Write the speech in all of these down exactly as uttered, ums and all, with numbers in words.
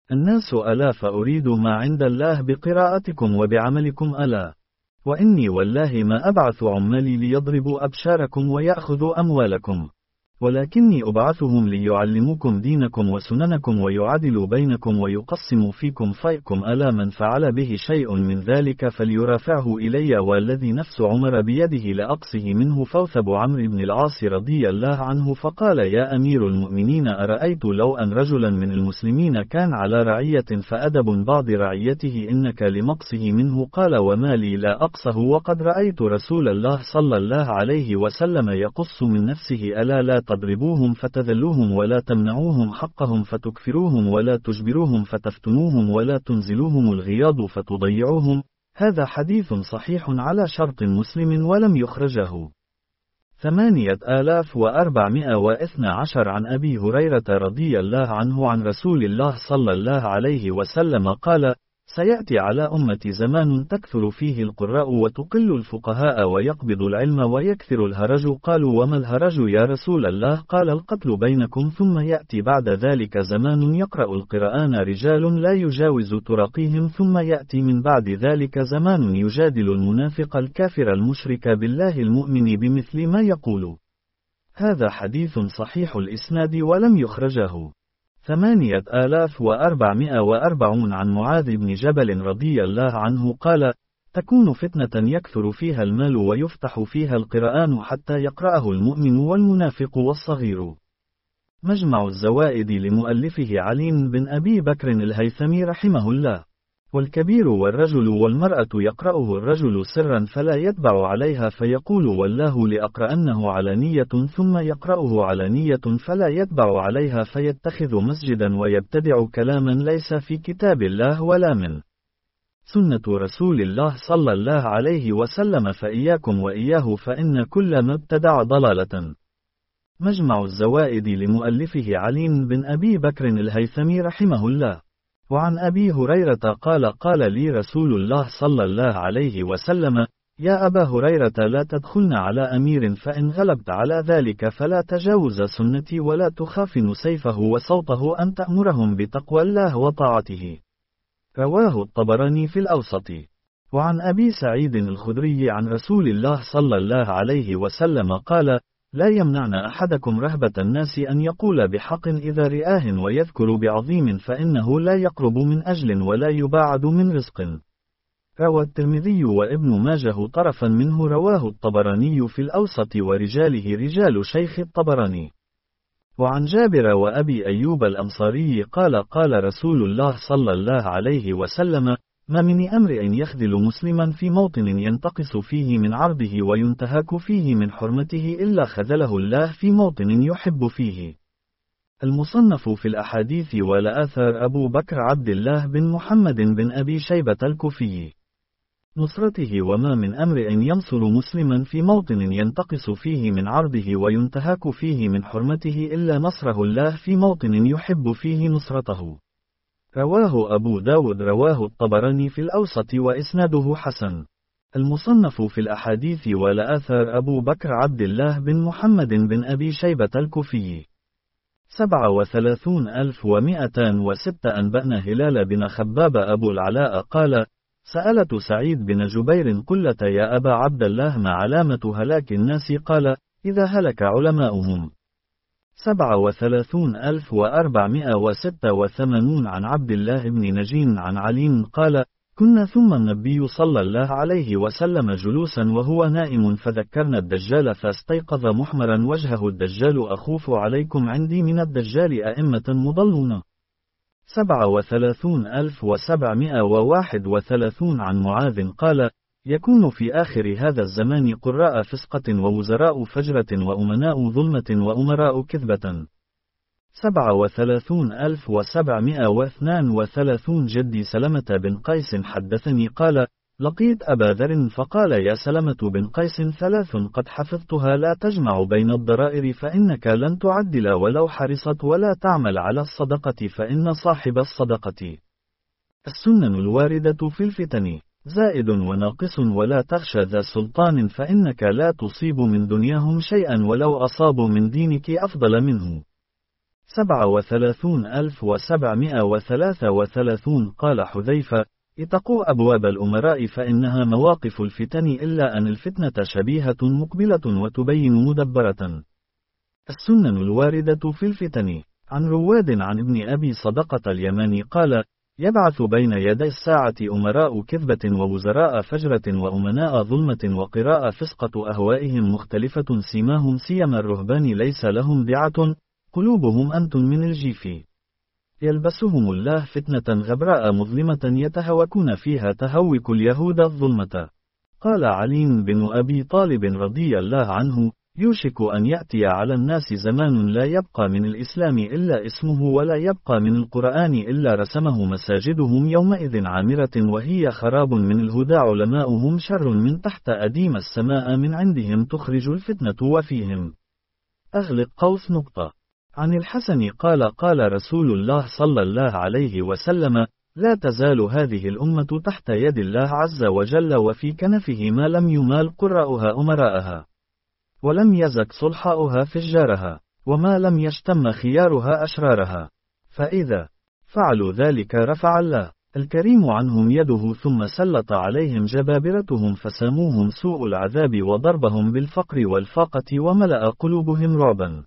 الناس ألا فأريد ما عند الله بقراءتكم وبعملكم ألا. وإني والله ما أبعث عمالي ليضربوا أبشاركم ويأخذوا أموالكم، ولكني أبعثهم ليعلموكم دينكم وسننكم ويعدلوا بينكم ويقسموا فيكم فيكم، ألا من فعل به شيء من ذلك فليرافعه إلي، والذي نفس عمر بيده لأقصه منه. فوثب عمرو بن العاص رضي الله عنه فقال: يا أمير المؤمنين، أرأيت لو أن رجلا من المسلمين كان على رعية فأدب بعض رعيته إنك لمقصه منه؟ قال: وما لي لا أقصه وقد رأيت رسول الله صلى الله عليه وسلم يقص من نفسه. ألا لا تضربوهم فتذلوهم، ولا تمنعوهم حقهم فتكفروهم، ولا تجبروهم فتفتنوهم، ولا تنزلوهم الغياض فتضيعوهم. هذا حديث صحيح على شرط مسلم ولم يخرجه. ثمانية آلاف وأربعمائة واثنى عشر عن أبي هريرة رضي الله عنه عن رسول الله صلى الله عليه وسلم قال: سيأتي على أمتي زمان تكثر فيه القراء وتقل الفقهاء ويقبض العلم ويكثر الهرج. قالوا: وما الهرج يا رسول الله؟ قال: القتل بينكم. ثم يأتي بعد ذلك زمان يقرأ القرآن رجال لا يجاوز تراقيهم. ثم يأتي من بعد ذلك زمان يجادل المنافق الكافر المشرك بالله المؤمن بمثل ما يقول. هذا حديث صحيح الإسناد ولم يخرجه. ثمانية آلاف وأربعمائة وأربعون عن معاذ بن جبل رضي الله عنه قال: تكون فتنة يكثر فيها المال ويفتح فيها القرآن حتى يقرأه المؤمن والمنافق والصغير. مجمع الزوائد لمؤلفه علي بن أبي بكر الهيثمي رحمه الله. والكبير والرجل والمرأة يقرأه الرجل سرا فلا يتبع عليها فيقول: والله لأقرأنه علانية، ثم يقرأه علانية فلا يتبع عليها فيتخذ مسجدا ويبتدع كلاما ليس في كتاب الله ولا من سنة رسول الله صلى الله عليه وسلم، فإياكم وإياه فإن كل ما ابتدع ضلالة. مجمع الزوائد لمؤلفه علي بن أبي بكر الهيثمي رحمه الله. وعن أبي هريرة قال: قال لي رسول الله صلى الله عليه وسلم: يا أبا هريرة، لا تدخلن على أمير، فإن غلبت على ذلك فلا تجاوز سنتي ولا تخافن سيفه وصوته أن تأمرهم بتقوى الله وطاعته. رواه الطبراني في الأوسط. وعن أبي سعيد الخدري عن رسول الله صلى الله عليه وسلم قال: لا يمنعن أحدكم رهبة الناس أن يقول بحق إذا رآه ويذكر بعظيم، فإنه لا يقرب من أجل ولا يباعد من رزق. روى الترمذي وابن ماجه طرفا منه. رواه الطبراني في الأوسط ورجاله رجال شيخ الطبراني. وعن جابر وأبي أيوب الأنصاري قال: قال رسول الله صلى الله عليه وسلم: ما من أمر أن يخذل مسلما في موطن ينتقص فيه من عرضه وينتهك فيه من حرمته إلا خذله الله في موطن يحب فيه. المصنف في الأحاديث والآثار أبو بكر عبد الله بن محمد بن أبي شيبة الكوفي. نصرته: وما من أمر أن ينصر مسلما في موطن ينتقص فيه من عرضه وينتهك فيه من حرمته إلا نصره الله في موطن يحب فيه نصرته. رواه أبو داود. رواه الطبراني في الأوسط وإسناده حسن. المصنف في الأحاديث والآثار أبو بكر عبد الله بن محمد بن أبي شيبة الكوفي. سبعة وثلاثون ألف ومائتان وستة. أنبأنا هلال بن خباب أبو العلاء قال: سألت سعيد بن جبير قلت: يا أبا عبد الله، ما علامة هلاك الناس؟ قال: إذا هلك علماؤهم. سبعة وثلاثون ألف وأربعمائة وستة وثمانون. عن عبد الله بن نجين عن علي قال: كنا ثم النبي صلى الله عليه وسلم جلوسا وهو نائم، فذكرنا الدجال فاستيقظ محمرا وجهه: الدجال أخوف عليكم عندي من الدجال أئمة مضلون. سبعة وثلاثون ألف وسبعمائة وواحد وثلاثون. عن معاذ قال: يكون في آخر هذا الزمان قراء فسقة ووزراء فجرة وأمناء ظلمة وأمراء كذبة. سبعة وثلاثون ألف وسبعمائة واثنان وثلاثون. جدي سلمة بن قيس حدثني قال: لقيت أبا ذر فقال: يا سلمة بن قيس، ثلاث قد حفظتها لا تجمع بين الضرائر، فإنك لن تعدل ولو حرصت، ولا تعمل على الصدقة فإن صاحب الصدقة السنن الواردة في الفتن زائد وناقص، ولا تخشى ذا سلطان، فإنك لا تصيب من دنياهم شيئا ولو أصابوا من دينك أفضل منه. سبعة وثلاثون ألف وسبعمائة وثلاثة وثلاثون. قال حذيفة: اتقوا أبواب الأمراء فإنها مواقف الفتن، إلا أن الفتنة شبيهة مقبلة وتبين مدبرة. السنن الواردة في الفتن. عن رواد عن ابن أبي صدقة اليماني قال: يبعث بين يدي الساعة أمراء كذبة ووزراء فجرة وأمناء ظلمة وقراء فسقة أهوائهم مختلفة سيماهم سيما الرهبان ليس لهم دعة قلوبهم أنت من الجيف، يلبسهم الله فتنة غبراء مظلمة يتهوكون فيها تهوك اليهود الظلمة. قال علي بن أبي طالب رضي الله عنه: يوشك أن يأتي على الناس زمان لا يبقى من الإسلام إلا اسمه ولا يبقى من القرآن إلا رسمه، مساجدهم يومئذ عامرة وهي خراب من الهدى، علماؤهم شر من تحت أديم السماء من عندهم تخرج الفتنة وفيهم. أغلق قوس نقطة. عن الحسن قال: قال رسول الله صلى الله عليه وسلم: لا تزال هذه الأمة تحت يد الله عز وجل وفي كنفه ما لم يمال قراؤها أمراءها، ولم يزك صلحاؤها فجارها، وما لم يشتم خيارها أشرارها، فإذا فعلوا ذلك رفع الله الكريم عنهم يده ثم سلط عليهم جبابرتهم فساموهم سوء العذاب وضربهم بالفقر والفاقة وملأ قلوبهم رعبا.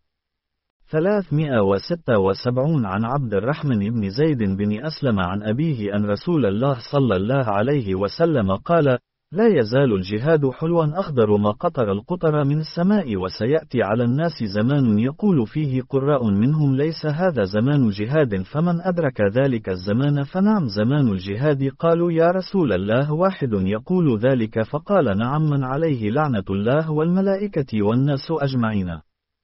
ثلاثمائة وستة وسبعون. عن عبد الرحمن بن زيد بن أسلم عن أبيه أن رسول الله صلى الله عليه وسلم قال: لا يزال الجهاد حلوا أخضر ما قطر القطر من السماء، وسيأتي على الناس زمان يقول فيه قراء منهم: ليس هذا زمان جهاد، فمن أدرك ذلك الزمان فنعم زمان الجهاد. قالوا: يا رسول الله واحد يقول ذلك؟ فقال: نعم، من عليه لعنة الله والملائكة والناس أجمعين.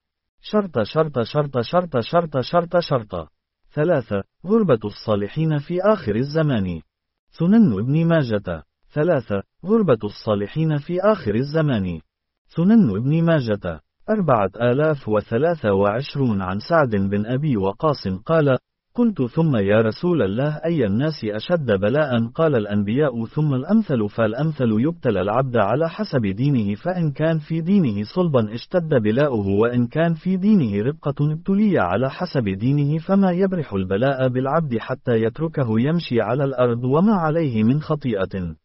شرط شرط شرط شرط شرط شرط شرط. ثلاثة. غربة الصالحين في آخر الزمان. سنن ابن ماجة. ثلاثة. غربة الصالحين في آخر الزمان. سنن ابن ماجة. أربعة آلاف وثلاثة وعشرون. عن سعد بن أبي وقاص قال: قلت: ثم يا رسول الله أي الناس أشد بلاء؟ قال: الأنبياء ثم الأمثل فالأمثل. يبتلى العبد على حسب دينه، فإن كان في دينه صلبا اشتد بلاؤه، وإن كان في دينه رقة ابتلي على حسب دينه، فما يبرح البلاء بالعبد حتى يتركه يمشي على الأرض وما عليه من خطيئة.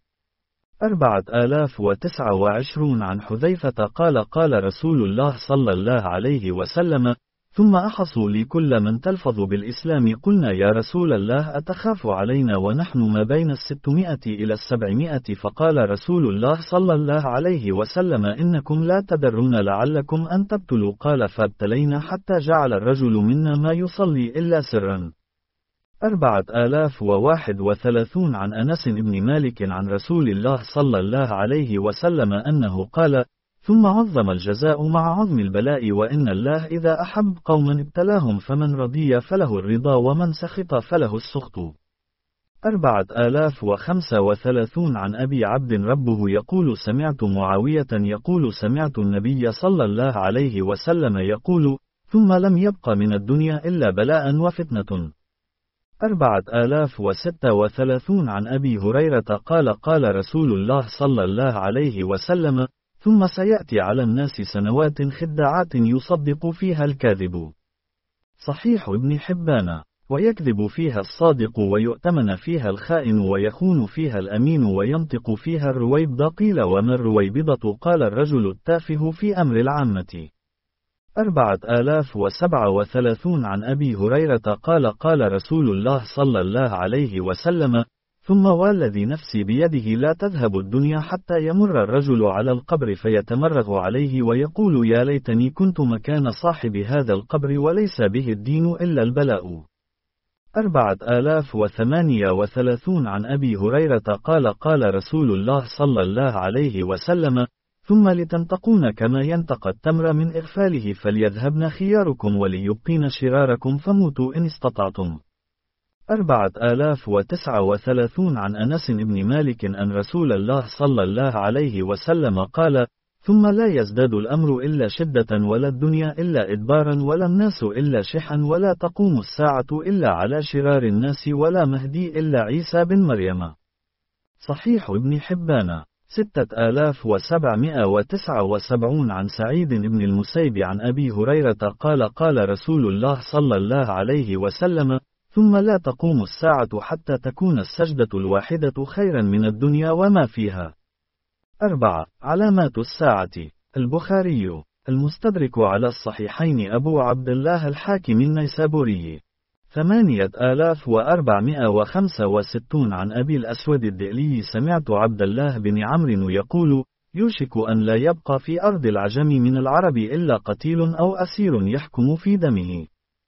أربعة آلاف وتسعة وعشرون. عن حذيفة قال: قال رسول الله صلى الله عليه وسلم: ثم أحصوا لي كل من تلفظ بالإسلام. قلنا: يا رسول الله أتخاف علينا ونحن ما بين الستمائة إلى السبعمائة؟ فقال رسول الله صلى الله عليه وسلم: إنكم لا تدرون لعلكم أن تبتلوا. قال: فابتلينا حتى جعل الرجل منا ما يصلي إلا سرا. أربعة آلاف وواحد وثلاثون. عن أنس بن مالك عن رسول الله صلى الله عليه وسلم أنه قال: ثم عظم الجزاء مع عظم البلاء، وإن الله إذا أحب قوما ابتلاهم، فمن رضي فله الرضا ومن سخط فله السخط. أربعة آلاف وخمسة وثلاثون. عن أبي عبد ربه يقول: سمعت معاوية يقول: سمعت النبي صلى الله عليه وسلم يقول: ثم لم يبق من الدنيا إلا بلاء وفتنة. أربعة آلاف وستة وثلاثون. عن أبي هريرة قال: قال رسول الله صلى الله عليه وسلم: ثم سيأتي على الناس سنوات خداعات يصدق فيها الكاذب، صحيح ابن حبان، ويكذب فيها الصادق، ويؤتمن فيها الخائن، ويخون فيها الأمين، وينطق فيها الرويبضة. قيل: وما الرويبضة؟ قال: الرجل التافه في أمر العامة. أربعة آلاف وسبعة وثلاثون. عن أبي هريرة قال: قال رسول الله صلى الله عليه وسلم: ثم والذي نفسي بيده لا تذهب الدنيا حتى يمر الرجل على القبر فيتمرغ عليه ويقول: يا ليتني كنت مكان صاحب هذا القبر، وليس به الدين إلا البلاء. أربعة آلاف وثمانية وثلاثون. عن أبي هريرة قال: قال رسول الله صلى الله عليه وسلم: ثم لتنتقون كما ينتقى التمر من إغفاله، فليذهبن خياركم وليبقين شراركم، فموتوا إن استطعتم. أربعة آلاف وتسعة وثلاثون. عن أنس بن مالك أن رسول الله صلى الله عليه وسلم قال: ثم لا يزداد الأمر إلا شدة، ولا الدنيا إلا إدبارا، ولا الناس إلا شحا، ولا تقوم الساعة إلا على شرار الناس، ولا مهدي إلا عيسى بن مريم، صحيح ابن حبان. ستة آلاف وسبعمائة وتسعة وسبعون عن سعيد بن المسيب عن أبي هريرة قال قال رسول الله صلى الله عليه وسلم: ثم لا تقوم الساعة حتى تكون السجدة الواحدة خيرا من الدنيا وما فيها. أربعة. علامات الساعة. البخاري. المستدرك على الصحيحين أبو عبد الله الحاكم النيسابوري. ثمانية آلاف وأربعمائة وخمسة وستون عن أبي الأسود الدئلي سمعت عبد الله بن عمرو يقول: يوشك أن لا يبقى في أرض العجم من العرب إلا قتيل أو أسير يحكم في دمه.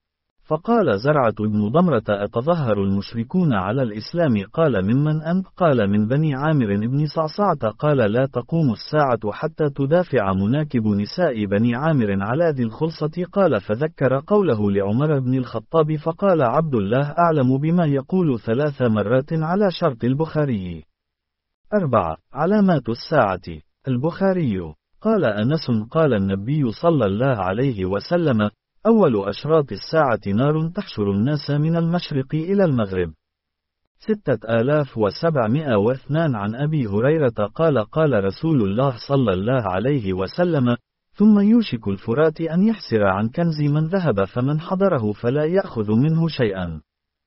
فقال زرعة بن ضمرة: أتظهر المشركون على الإسلام؟ قال: ممن أنت؟ قال: من بني عامر بن صعصعة. قال: لا تقوم الساعة حتى تدافع مناكب نساء بني عامر على ذي الخلصة. قال: فذكر قوله لعمر بن الخطاب، فقال عبد الله: أعلم بما يقول ثلاث مرات على شرط البخاري. أربعة. علامات الساعة. البخاري. قال أنس: قال النبي صلى الله عليه وسلم: أول أشراط الساعة نار تحشر الناس من المشرق إلى المغرب. ستة آلاف وسبعمائة واثنان عن أبي هريرة قال قال رسول الله صلى الله عليه وسلم: ثم يوشك الفرات أن يحسر عن كنز من ذهب، فمن حضره فلا يأخذ منه شيئا.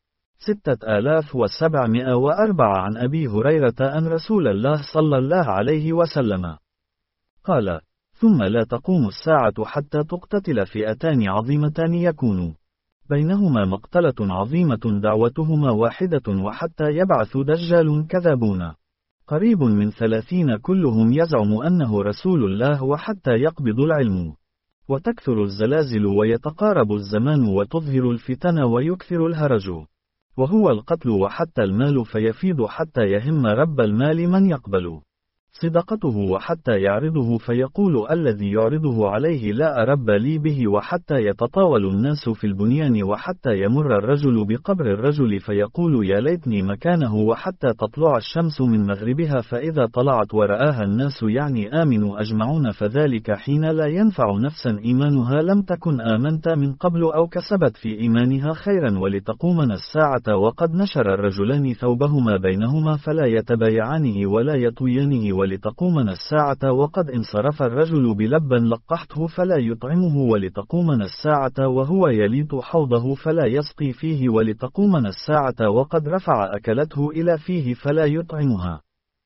ستة آلاف وسبعمائة وأربعة عن أبي هريرة أن رسول الله صلى الله عليه وسلم قال: ثم لا تقوم الساعة حتى تقتتل فئتان عظيمتان يكون بينهما مقتلة عظيمة دعوتهما واحدة، وحتى يبعث دجال كذابون قريب من ثلاثين كلهم يزعم أنه رسول الله، وحتى يقبض العلم وتكثر الزلازل ويتقارب الزمان وتظهر الفتن ويكثر الهرج وهو القتل، وحتى المال فيفيض حتى يهم رب المال من يقبل صدقته، وحتى يعرضه فيقول الذي يعرضه عليه لا أرب لي به، وحتى يتطاول الناس في البنيان، وحتى يمر الرجل بقبر الرجل فيقول يا ليتني مكانه، وحتى تطلع الشمس من مغربها، فإذا طلعت ورآها الناس يعني آمنوا أجمعون، فذلك حين لا ينفع نفسا إيمانها لم تكن آمنت من قبل أو كسبت في إيمانها خيرا، ولتقومنا الساعة وقد نشر الرجلان ثوبهما بينهما فلا يتبايعانه ولا يطويانه، ولتقومنا الساعة وقد انصرف الرجل بلبا لقحته فلا يطعمه، ولتقومنا الساعة وهو يليط حوضه فلا يسقي فيه، ولتقومنا الساعة وقد رفع أكلته إلى فيه فلا يطعمها.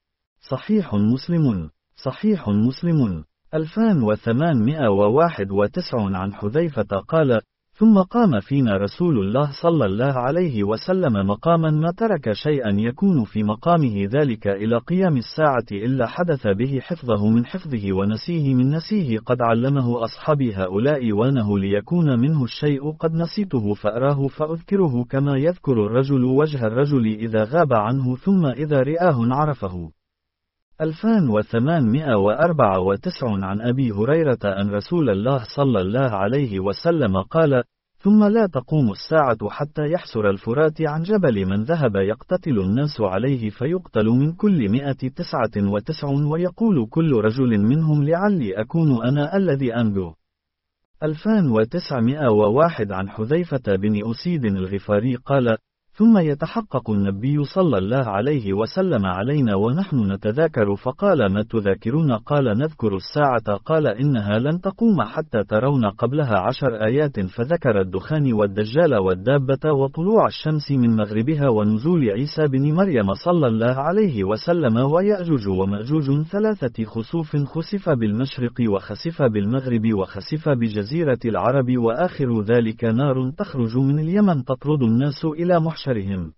صحيح مسلم. صحيح مسلم. ألفان وثمانمائة وواحد وتسعون عن حذيفة قال: ثم قام فينا رسول الله صلى الله عليه وسلم مقاما ما ترك شيئا يكون في مقامه ذلك إلى قيام الساعة إلا حدث به حفظه من حفظه ونسيه من نسيه، قد علمه أصحابي هؤلاء وانه ليكون منه الشيء قد نسيته فأراه فأذكره، كما يذكر الرجل وجه الرجل إذا غاب عنه ثم إذا رآه عرفه. ألفان وثمانمائة وأربعة وتسعون عن أبي هريرة أن رسول الله صلى الله عليه وسلم قال: ثم لا تقوم الساعة حتى يحسر الفرات عن جبل من ذهب يقتتل الناس عليه، فيقتل من كل مئة تسعة وتسعون، ويقول كل رجل منهم لعلي أكون أنا الذي أنجو. ألفان وتسعمائة وواحد عن حذيفة بن أسيد الغفاري قال: ثم يتحقق النبي صلى الله عليه وسلم علينا ونحن نتذاكر، فقال: ما تذاكرون؟ قال: نذكر الساعة. قال: إنها لن تقوم حتى ترون قبلها عشر آيات، فذكر الدخان والدجال والدابة وطلوع الشمس من مغربها ونزول عيسى بن مريم صلى الله عليه وسلم ويأجوج ومأجوج ثلاثة خسوف، خسف بالمشرق وخسف بالمغرب وخسف بجزيرة العرب، وآخر ذلك نار تخرج من اليمن تطرد الناس إلى محشرهم.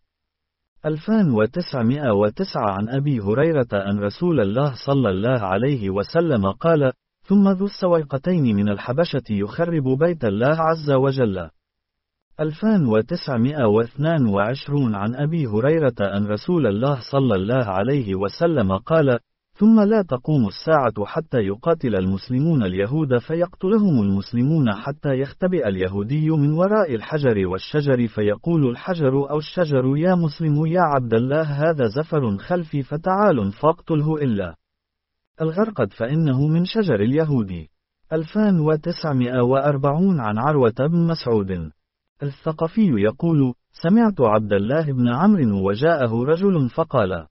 ألفان وتسعمائة وتسعة عن أبي هريرة أن رسول الله صلى الله عليه وسلم قال: ثم ذو السويقتين من الحبشة يخرب بيت الله عز وجل. ألفان وتسعمائة واثنان وعشرون عن أبي هريرة أن رسول الله صلى الله عليه وسلم قال: ثم لا تقوم الساعة حتى يقاتل المسلمون اليهود فيقتلهم المسلمون، حتى يختبئ اليهودي من وراء الحجر والشجر، فيقول الحجر أو الشجر: يا مسلم يا عبد الله، هذا زفر خلفي فتعال فاقتله، إلا الغرقد فإنه من شجر اليهود. ألفان وتسعمائة وأربعون عن عروة بن مسعود الثقفي يقول: سمعت عبد الله بن عمرو وجاءه رجل فقال: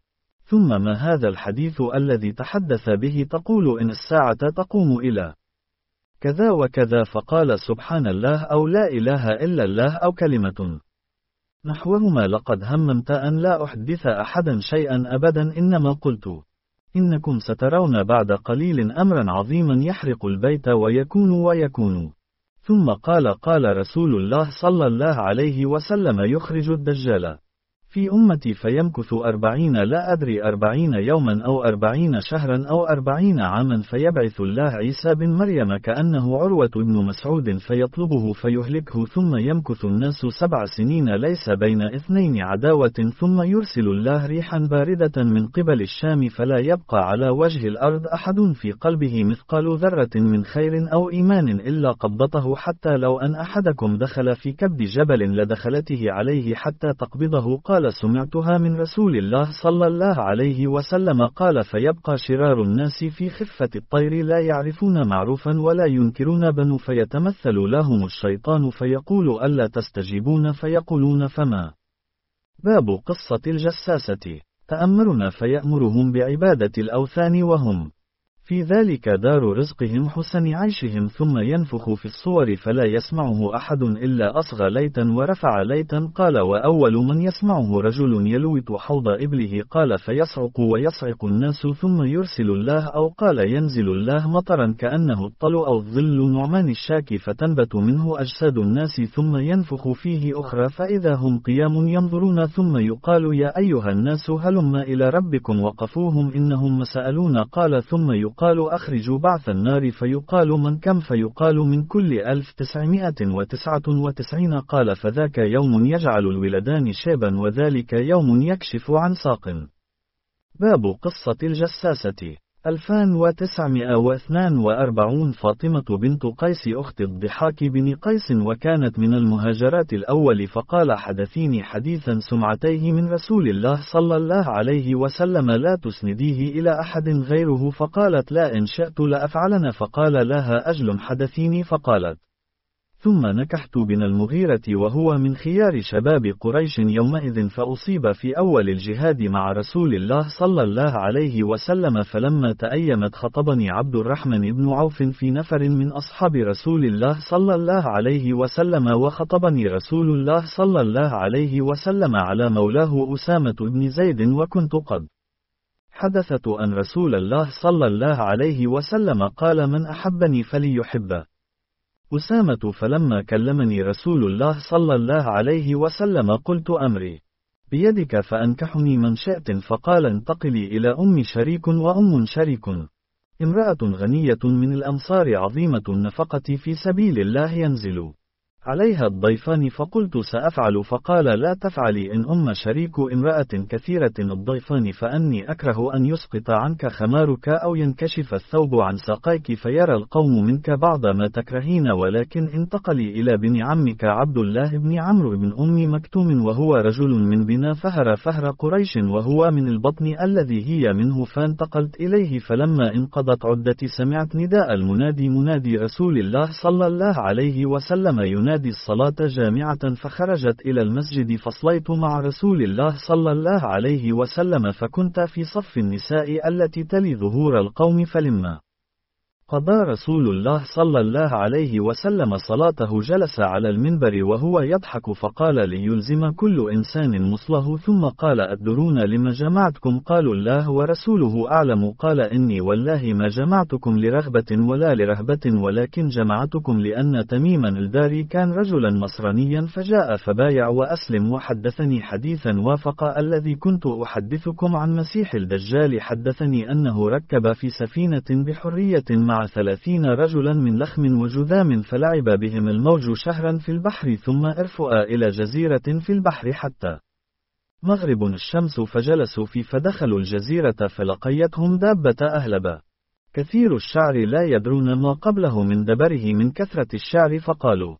ثم ما هذا الحديث الذي تحدث به تقول إن الساعة تقوم إلى كذا وكذا، فقال سبحان الله أو لا إله إلا الله أو كلمة نحوهما. لقد هممت أن لا أحدث أحدا شيئا أبدا، إنما قلت إنكم سترون بعد قليل أمرا عظيما يحرق البيت ويكون ويكون. ثم قال قال رسول الله صلى الله عليه وسلم يخرج الدجال في أمتي فيمكث أربعين لا أدري أربعين يوما أو أربعين شهرا أو أربعين عاما، فيبعث الله عيسى بن مريم كأنه عروة بن مسعود فيطلبه فيهلكه، ثم يمكث الناس سبع سنين ليس بين اثنين عداوة، ثم يرسل الله ريحا باردة من قبل الشام فلا يبقى على وجه الأرض أحد في قلبه مثقال ذرة من خير أو إيمان إلا قبضته، حتى لو أن أحدكم دخل في كبد جبل لدخلته عليه حتى تقبضه. قال سمعتها من رسول الله صلى الله عليه وسلم قال فيبقى شرار الناس في خفة الطير لا يعرفون معروفا ولا ينكرون بنو، فيتمثل لهم الشيطان فيقول ألا تستجيبون فيقولون فما باب قصة الجساسة تأمرنا، فيأمرهم بعبادة الأوثان وهم في ذلك دار رزقهم حسن عيشهم، ثم ينفخ في الصور فلا يسمعه أحد إلا أصغى ليتا ورفع ليتا. قال وأول من يسمعه رجل يلوت حوض إبله، قال فيصعق ويصعق الناس، ثم يرسل الله أو قال ينزل الله مطرا كأنه الطل أو الظل نعمان الشاك فتنبت منه أجساد الناس، ثم ينفخ فيه أخرى فإذا هم قيام ينظرون، ثم يقال يا أيها الناس هلم إلى ربكم وقفوهم إنهم مسألون. قال ثم يقال قالوا أخرجوا بعث النار، فيقال من كم، فيقال من كل ألف تسعمائة وتسعة وتسعين. قال فذاك يوم يجعل الولدان شيبا وذلك يوم يكشف عن ساق. باب قصة الجساسة ألفان وتسعمائة واثنين وأربعين. فاطمة بنت قيس أخت الضحاك بن قيس وكانت من المهاجرات الأول، فقال حدثيني حديثا سمعتيه من رسول الله صلى الله عليه وسلم لا تسنديه إلى أحد غيره، فقالت لا إن شئت لأفعلن، فقال لها أجل حدثيني، فقالت ثم نكحت بن المغيرة وهو من خيار شباب قريش يومئذ، فأصيب في أول الجهاد مع رسول الله صلى الله عليه وسلم، فلما تأيمت خطبني عبد الرحمن بن عوف في نفر من أصحاب رسول الله صلى الله عليه وسلم، وخطبني رسول الله صلى الله عليه وسلم على مولاه أسامة بن زيد، وكنت قد حدثت أن رسول الله صلى الله عليه وسلم قال من أحبني فليحب أسامة، فلما كلمني رسول الله صلى الله عليه وسلم قلت أمري بيدك فأنكحني من شئت، فقال انتقلي إلى أم شريك وأم شريك امرأة غنية من الأنصار عظيمة النفقة في سبيل الله ينزل عليها الضيفان، فقلت سأفعل، فقال لا تفعلي إن أم شريك امرأة كثيرة الضيفان، فأني أكره أن يسقط عنك خمارك أو ينكشف الثوب عن ساقيك فيرى القوم منك بعض ما تكرهين، ولكن انتقلي إلى بن عمك عبد الله بن عمرو بن أم مكتوم وهو رجل من بنا فهر فهر قريش وهو من البطن الذي هي منه، فانتقلت إليه. فلما انقضت عدتي سمعت نداء المنادي منادي رسول الله صلى الله عليه وسلم ينادي الصلاة جامعة، فخرجت إلى المسجد فصليت مع رسول الله صلى الله عليه وسلم، فكنت في صف النساء التي تلي ظهور القوم، فلما قضى رسول الله صلى الله عليه وسلم صلاته جلس على المنبر وهو يضحك، فقال ليلزم كل إنسان مصله، ثم قال أتدرون لما جمعتكم؟ قالوا الله ورسوله أعلم. قال إني والله ما جمعتكم لرغبة ولا لرهبة، ولكن جمعتكم لأن تميما الداري كان رجلا نصرانيا فجاء فبايع وأسلم، وحدثني حديثا وافق الذي كنت أحدثكم عن مسيح الدجال. حدثني أنه ركب في سفينة بحرية مع ثلاثين رجلا من لخم وجذام، فلعب بهم الموج شهرا في البحر، ثم ارفؤا إلى جزيرة في البحر حتى مغرب الشمس، فجلسوا في فدخلوا الجزيرة فلقيتهم دابة أهلب كثير الشعر لا يدرون ما قبله من دبره من كثرة الشعر، فقالوا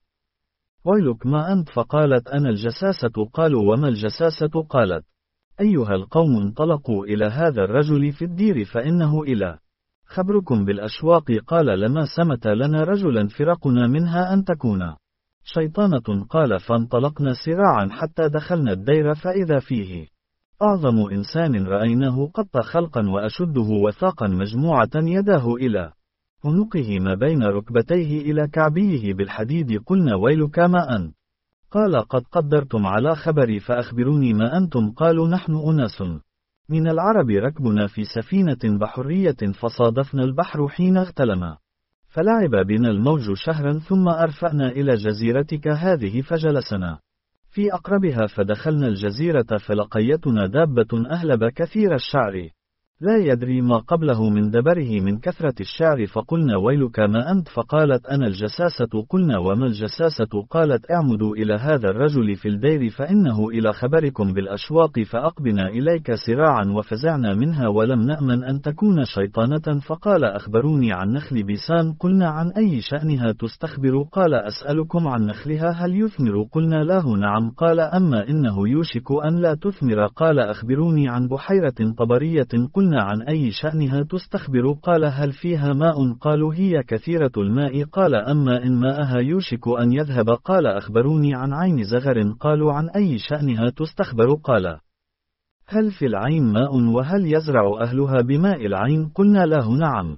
ويلك ما أنت؟ فقالت أنا الجساسة. قالوا وما الجساسة؟ قالت أيها القوم انطلقوا إلى هذا الرجل في الدير فإنه إلى خبركم بالأشواق. قال لما سمت لنا رجلا فرقنا منها أن تكون شيطانة. قال فانطلقنا سراعا حتى دخلنا الدير فإذا فيه أعظم إنسان رأيناه قط خلقا وأشده وثاقا مجموعة يداه إلى عنقه ما بين ركبتيه إلى كعبيه بالحديد. قلنا ويلك ما أنت؟ قال قد قدرتم على خبري فأخبروني ما أنتم. قالوا نحن أناس من العرب ركبنا في سفينة بحرية فصادفنا البحر حين اغتلم، فلعب بنا الموج شهرا ثم أرفأنا إلى جزيرتك هذه فجلسنا في أقربها فدخلنا الجزيرة فلقيتنا دابة أهلب كثير الشعر لا يدري ما قبله من دبره من كثرة الشعر. فقلنا ويلك ما أنت؟ فقالت أنا الجساسة. قلنا وما الجساسة؟ قالت اعمدوا إلى هذا الرجل في الدير فإنه إلى خبركم بالأشواق فأقبنا إليك سراعا وفزعنا منها ولم نأمن أن تكون شيطانة. فقال أخبروني عن نخل بيسان. قلنا عن أي شأنها تستخبر؟ قال أسألكم عن نخلها هل يثمر؟ قلنا له نعم. قال أما إنه يوشك أن لا تثمر. قال أخبروني عن بحيرة طبرية. قلنا عن أي شأنها تستخبر؟ قال هل فيها ماء؟ قالوا هي كثيرة الماء. قال أما إن ماءها يوشك أن يذهب. قال أخبروني عن عين زغر. قالوا عن أي شأنها تستخبر؟ قال هل في العين ماء وهل يزرع أهلها بماء العين؟ قلنا له نعم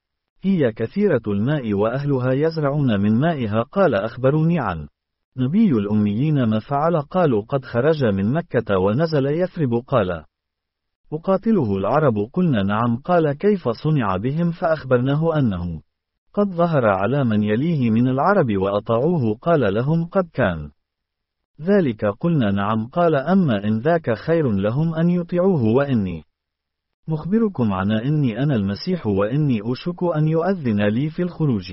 هي كثيرة الماء وأهلها يزرعون من مائها. قال أخبروني عن نبي الأميين ما فعل؟ قالوا قد خرج من مكة ونزل يثرب. قال أقاتله العرب؟ قلنا نعم. قال كيف صنع بهم؟ فأخبرناه أنه قد ظهر على من يليه من العرب وأطاعوه. قال لهم قد كان ذلك؟ قلنا نعم. قال أما إن ذاك خير لهم أن يطيعوه وإني مخبركم عن إني أنا المسيح وإني أشك أن يؤذن لي في الخروج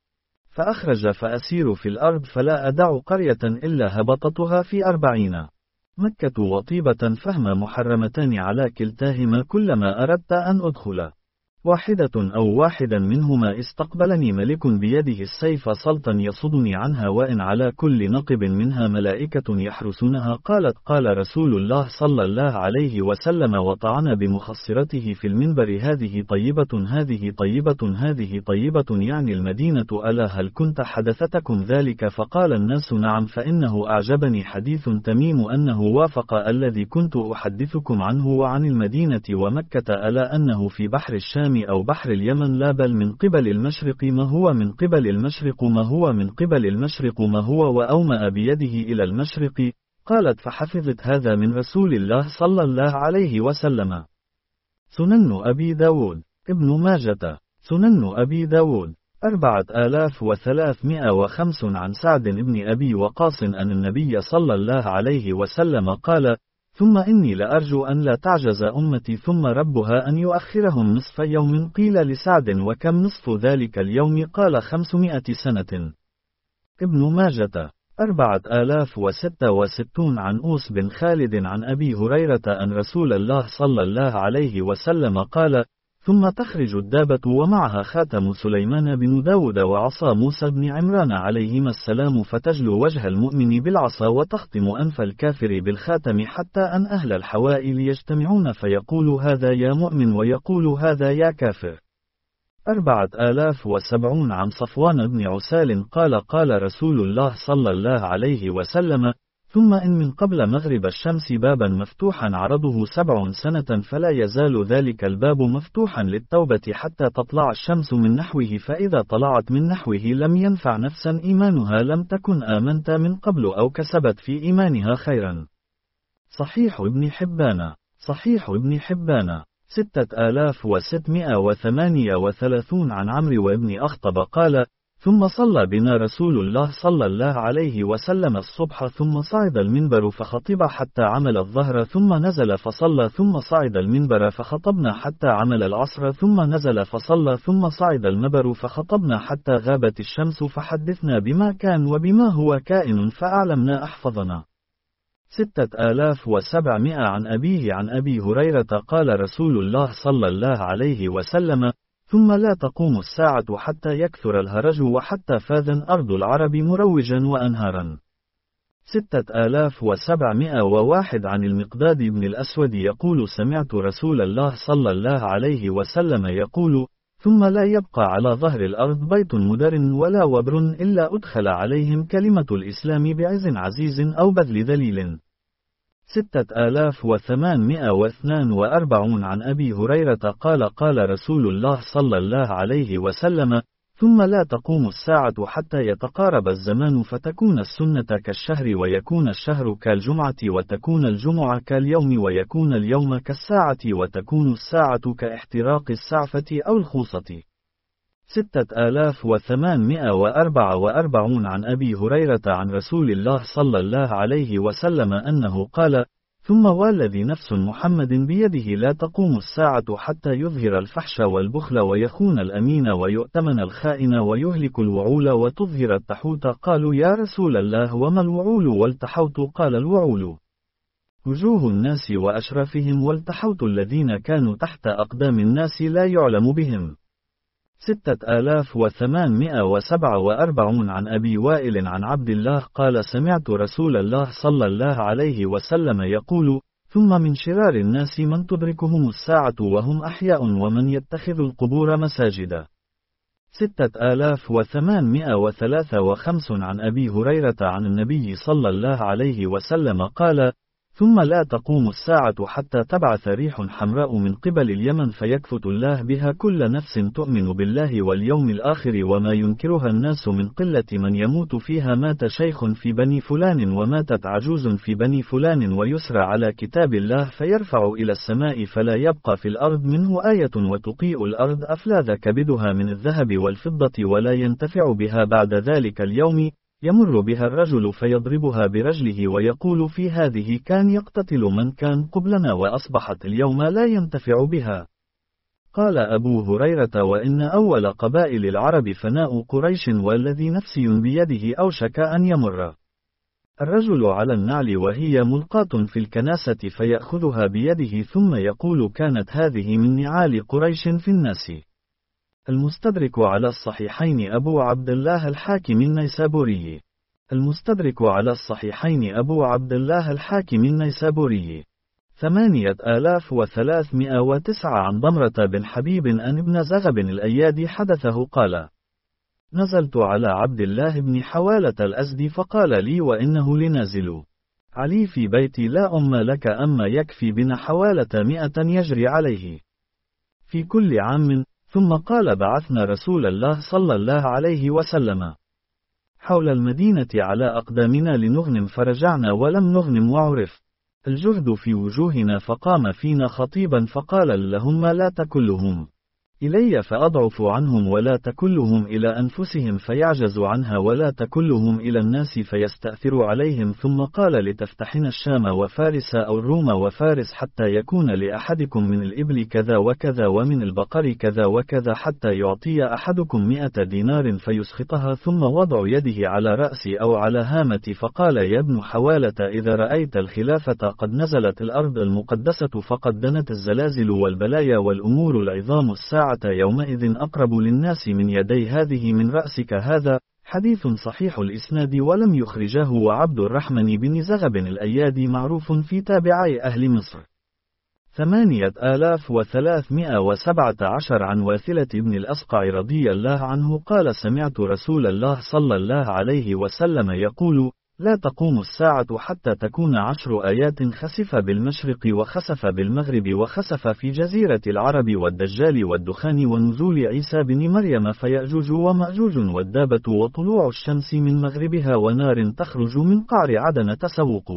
فأخرج فأسير في الأرض فلا أدع قرية إلا هبطتها في أربعين مكة وطيبة فهم محرمتان على كلتاهما كلما أردت أن أدخل واحدة أو واحدا منهما استقبلني ملك بيده السيف سلطا يصدني عنها وإن على كل نقب منها ملائكة يحرسونها. قالت قال رسول الله صلى الله عليه وسلم وطعن بمخصرته في المنبر هذه طيبة هذه طيبة هذه طيبة يعني المدينة. ألا هل كنت حدثتكم ذلك؟ فقال الناس نعم. فإنه أعجبني حديث تميم أنه وافق الذي كنت أحدثكم عنه وعن المدينة ومكة ألا أنه في بحر الشام أو بحر اليمن لا بل من قبل المشرق. ما هو من قبل المشرق؟ ما هو من قبل المشرق؟ ما هو؟ وأومأ بيده إلى المشرق. قالت فحفظت هذا من رسول الله صلى الله عليه وسلم. سنن أبي داود ابن ماجة سنن أبي داود أربعة آلاف وثلاثمائة وخمس عن سعد بن أبي وقاص أن النبي صلى الله عليه وسلم قال ثم إني لأرجو أن لا تعجز أمتي ثم ربها أن يؤخرهم نصف يوم. قيل لسعد وكم نصف ذلك اليوم؟ قال خمسمائة سنة. ابن ماجة أربعة آلاف وستة وستون عن أوس بن خالد عن أبي هريرة أن رسول الله صلى الله عليه وسلم قال ثم تخرج الدابة ومعها خاتم سليمان بن داود وعصا موسى بن عمران عليهما السلام فتجلو وجه المؤمن بالعصا وتختم أنف الكافر بالخاتم حتى أن أهل الحوائل يجتمعون فيقول هذا يا مؤمن ويقول هذا يا كافر. أربعة آلاف وسبعون عن صفوان بن عسال قال قال رسول الله صلى الله عليه وسلم ثم إن من قبل مغرب الشمس بابا مفتوحا عرضه سبع سنة فلا يزال ذلك الباب مفتوحا للتوبة حتى تطلع الشمس من نحوه فإذا طلعت من نحوه لم ينفع نفسا إيمانها لم تكن آمنت من قبل أو كسبت في إيمانها خيرا. صحيح ابن حبان صحيح ابن حبان ستة آلاف وستمائة وثمانية وثلاثون عن عمرو وابن أخطب قال ثم صلى بنا رسول الله صلى الله عليه وسلم الصبح ثم صعد المنبر فخطب حتى عمل الظهر ثم نزل فصلى ثم صعد المنبر فخطبنا حتى عمل العصر ثم نزل فصلى ثم صعد المنبر فخطبنا حتى غابت الشمس فحدثنا بما كان وبما هو كائن فأعلمنا أحفظنا. ستة آلاف وسبعمائة عن أبيه عن أبي هريرة قال رسول الله صلى الله عليه وسلم ثم لا تقوم الساعة حتى يكثر الهرج وحتى فاذن أرض العرب مروجا وأنهارا. ستة آلاف وسبعمائة وواحد عن المقداد بن الأسود يقول سمعت رسول الله صلى الله عليه وسلم يقول ثم لا يبقى على ظهر الأرض بيت مدر ولا وبر إلا أدخل عليهم كلمة الإسلام بعز عزيز أو بذل ذليل. ستة آلاف وثمانمائة واثنان وأربعون عن أبي هريرة قال قال رسول الله صلى الله عليه وسلم: ثم لا تقوم الساعة حتى يتقارب الزمان فتكون السنة كالشهر ويكون الشهر كالجمعة وتكون الجمعة كاليوم ويكون اليوم كالساعة وتكون الساعة كاحتراق السعفة أو الخوصة. ستة آلاف وثمانمائة وأربعة وأربعون عن أبي هريرة عن رسول الله صلى الله عليه وسلم أنه قال: ثم والذي نفس محمد بيده لا تقوم الساعة حتى يظهر الفحش والبخل ويخون الأمين ويؤتمن الخائن ويهلك الوعول وتظهر التحوت. قالوا يا رسول الله وما الوعول والتحوت؟ قال الوعول وجوه الناس وأشرافهم، والتحوت الذين كانوا تحت أقدام الناس لا يعلم بهم. ستة آلاف وثمانمائة وسبعة وأربعون عن أبي وائل عن عبد الله قال: سمعت رسول الله صلى الله عليه وسلم يقول: ثم من شرار الناس من تدركهم الساعة وهم أحياء ومن يتخذ القبور مساجدا. ستة آلاف وثمانمائة وثلاثة وخمسون عن أبي هريرة عن النبي صلى الله عليه وسلم قال: ثم لا تقوم الساعة حتى تبعث ريح حمراء من قبل اليمن فيكفت الله بها كل نفس تؤمن بالله واليوم الآخر وما ينكرها الناس من قلة من يموت فيها. مات شيخ في بني فلان وماتت عجوز في بني فلان ويسرى على كتاب الله فيرفع إلى السماء فلا يبقى في الأرض منه آية وتقيء الأرض أفلاذ كبدها من الذهب والفضة ولا ينتفع بها بعد ذلك اليوم. يمر بها الرجل فيضربها برجله ويقول: في هذه كان يقتتل من كان قبلنا وأصبحت اليوم لا ينتفع بها. قال أبو هريرة: وإن أول قبائل العرب فناء قريش والذي نفسي بيده أوشك أن يمر الرجل على النعل وهي ملقاة في الكناسة فيأخذها بيده ثم يقول: كانت هذه من نعال قريش في الناس. المستدرك على الصحيحين أبو عبد الله الحاكم النيسابوري. المستدرك على الصحيحين أبو عبد الله الحاكم النيسابوري. ثمانية آلاف وثلاثمائة وتسعة عن ضمرة بن حبيب أن ابن زغب الأيادي حدثه قال: نزلت على عبد الله بن حوالة الأزدي فقال لي: وإنه لنازل علي في بيتي لا أم لك أما يكفي بنا حوالة مئة يجري عليه في كل عام. ثم قال: بعثنا رسول الله صلى الله عليه وسلم حول المدينة على أقدامنا لنغنم فرجعنا ولم نغنم وعرف الجهد في وجوهنا فقام فينا خطيبا فقال: لهم لا تكلهم إلي فأضعف عنهم ولا تكلهم إلى أنفسهم فيعجز عنها ولا تكلهم إلى الناس فيستأثر عليهم. ثم قال: لتفتحن الشام وفارس أو الروم وفارس حتى يكون لأحدكم من الإبل كذا وكذا ومن البقر كذا وكذا حتى يعطي أحدكم مئة دينار فيسخطها ثم وضع يده على رأسي أو على هامتي. فقال: يا ابن حوالة إذا رأيت الخلافة قد نزلت الأرض المقدسة فقد دنت الزلازل والبلايا والأمور العظام الساعة يومئذ أقرب للناس من يدي هذه من رأسك. هذا حديث صحيح الإسناد ولم يخرجه. وعبد الرحمن بن زغب الأيادي معروف في تابعي أهل مصر. ثمانية آلاف وثلاثمائة وسبعة عشر عن واثلة بن الأسقع رضي الله عنه قال: سمعت رسول الله صلى الله عليه وسلم يقول: لا تقوم الساعة حتى تكون عشر آيات: خسف بالمشرق وخسف بالمغرب وخسف في جزيرة العرب والدجال والدخان ونزول عيسى بن مريم فيأجوج ومأجوج والدابة وطلوع الشمس من مغربها ونار تخرج من قعر عدن تسوق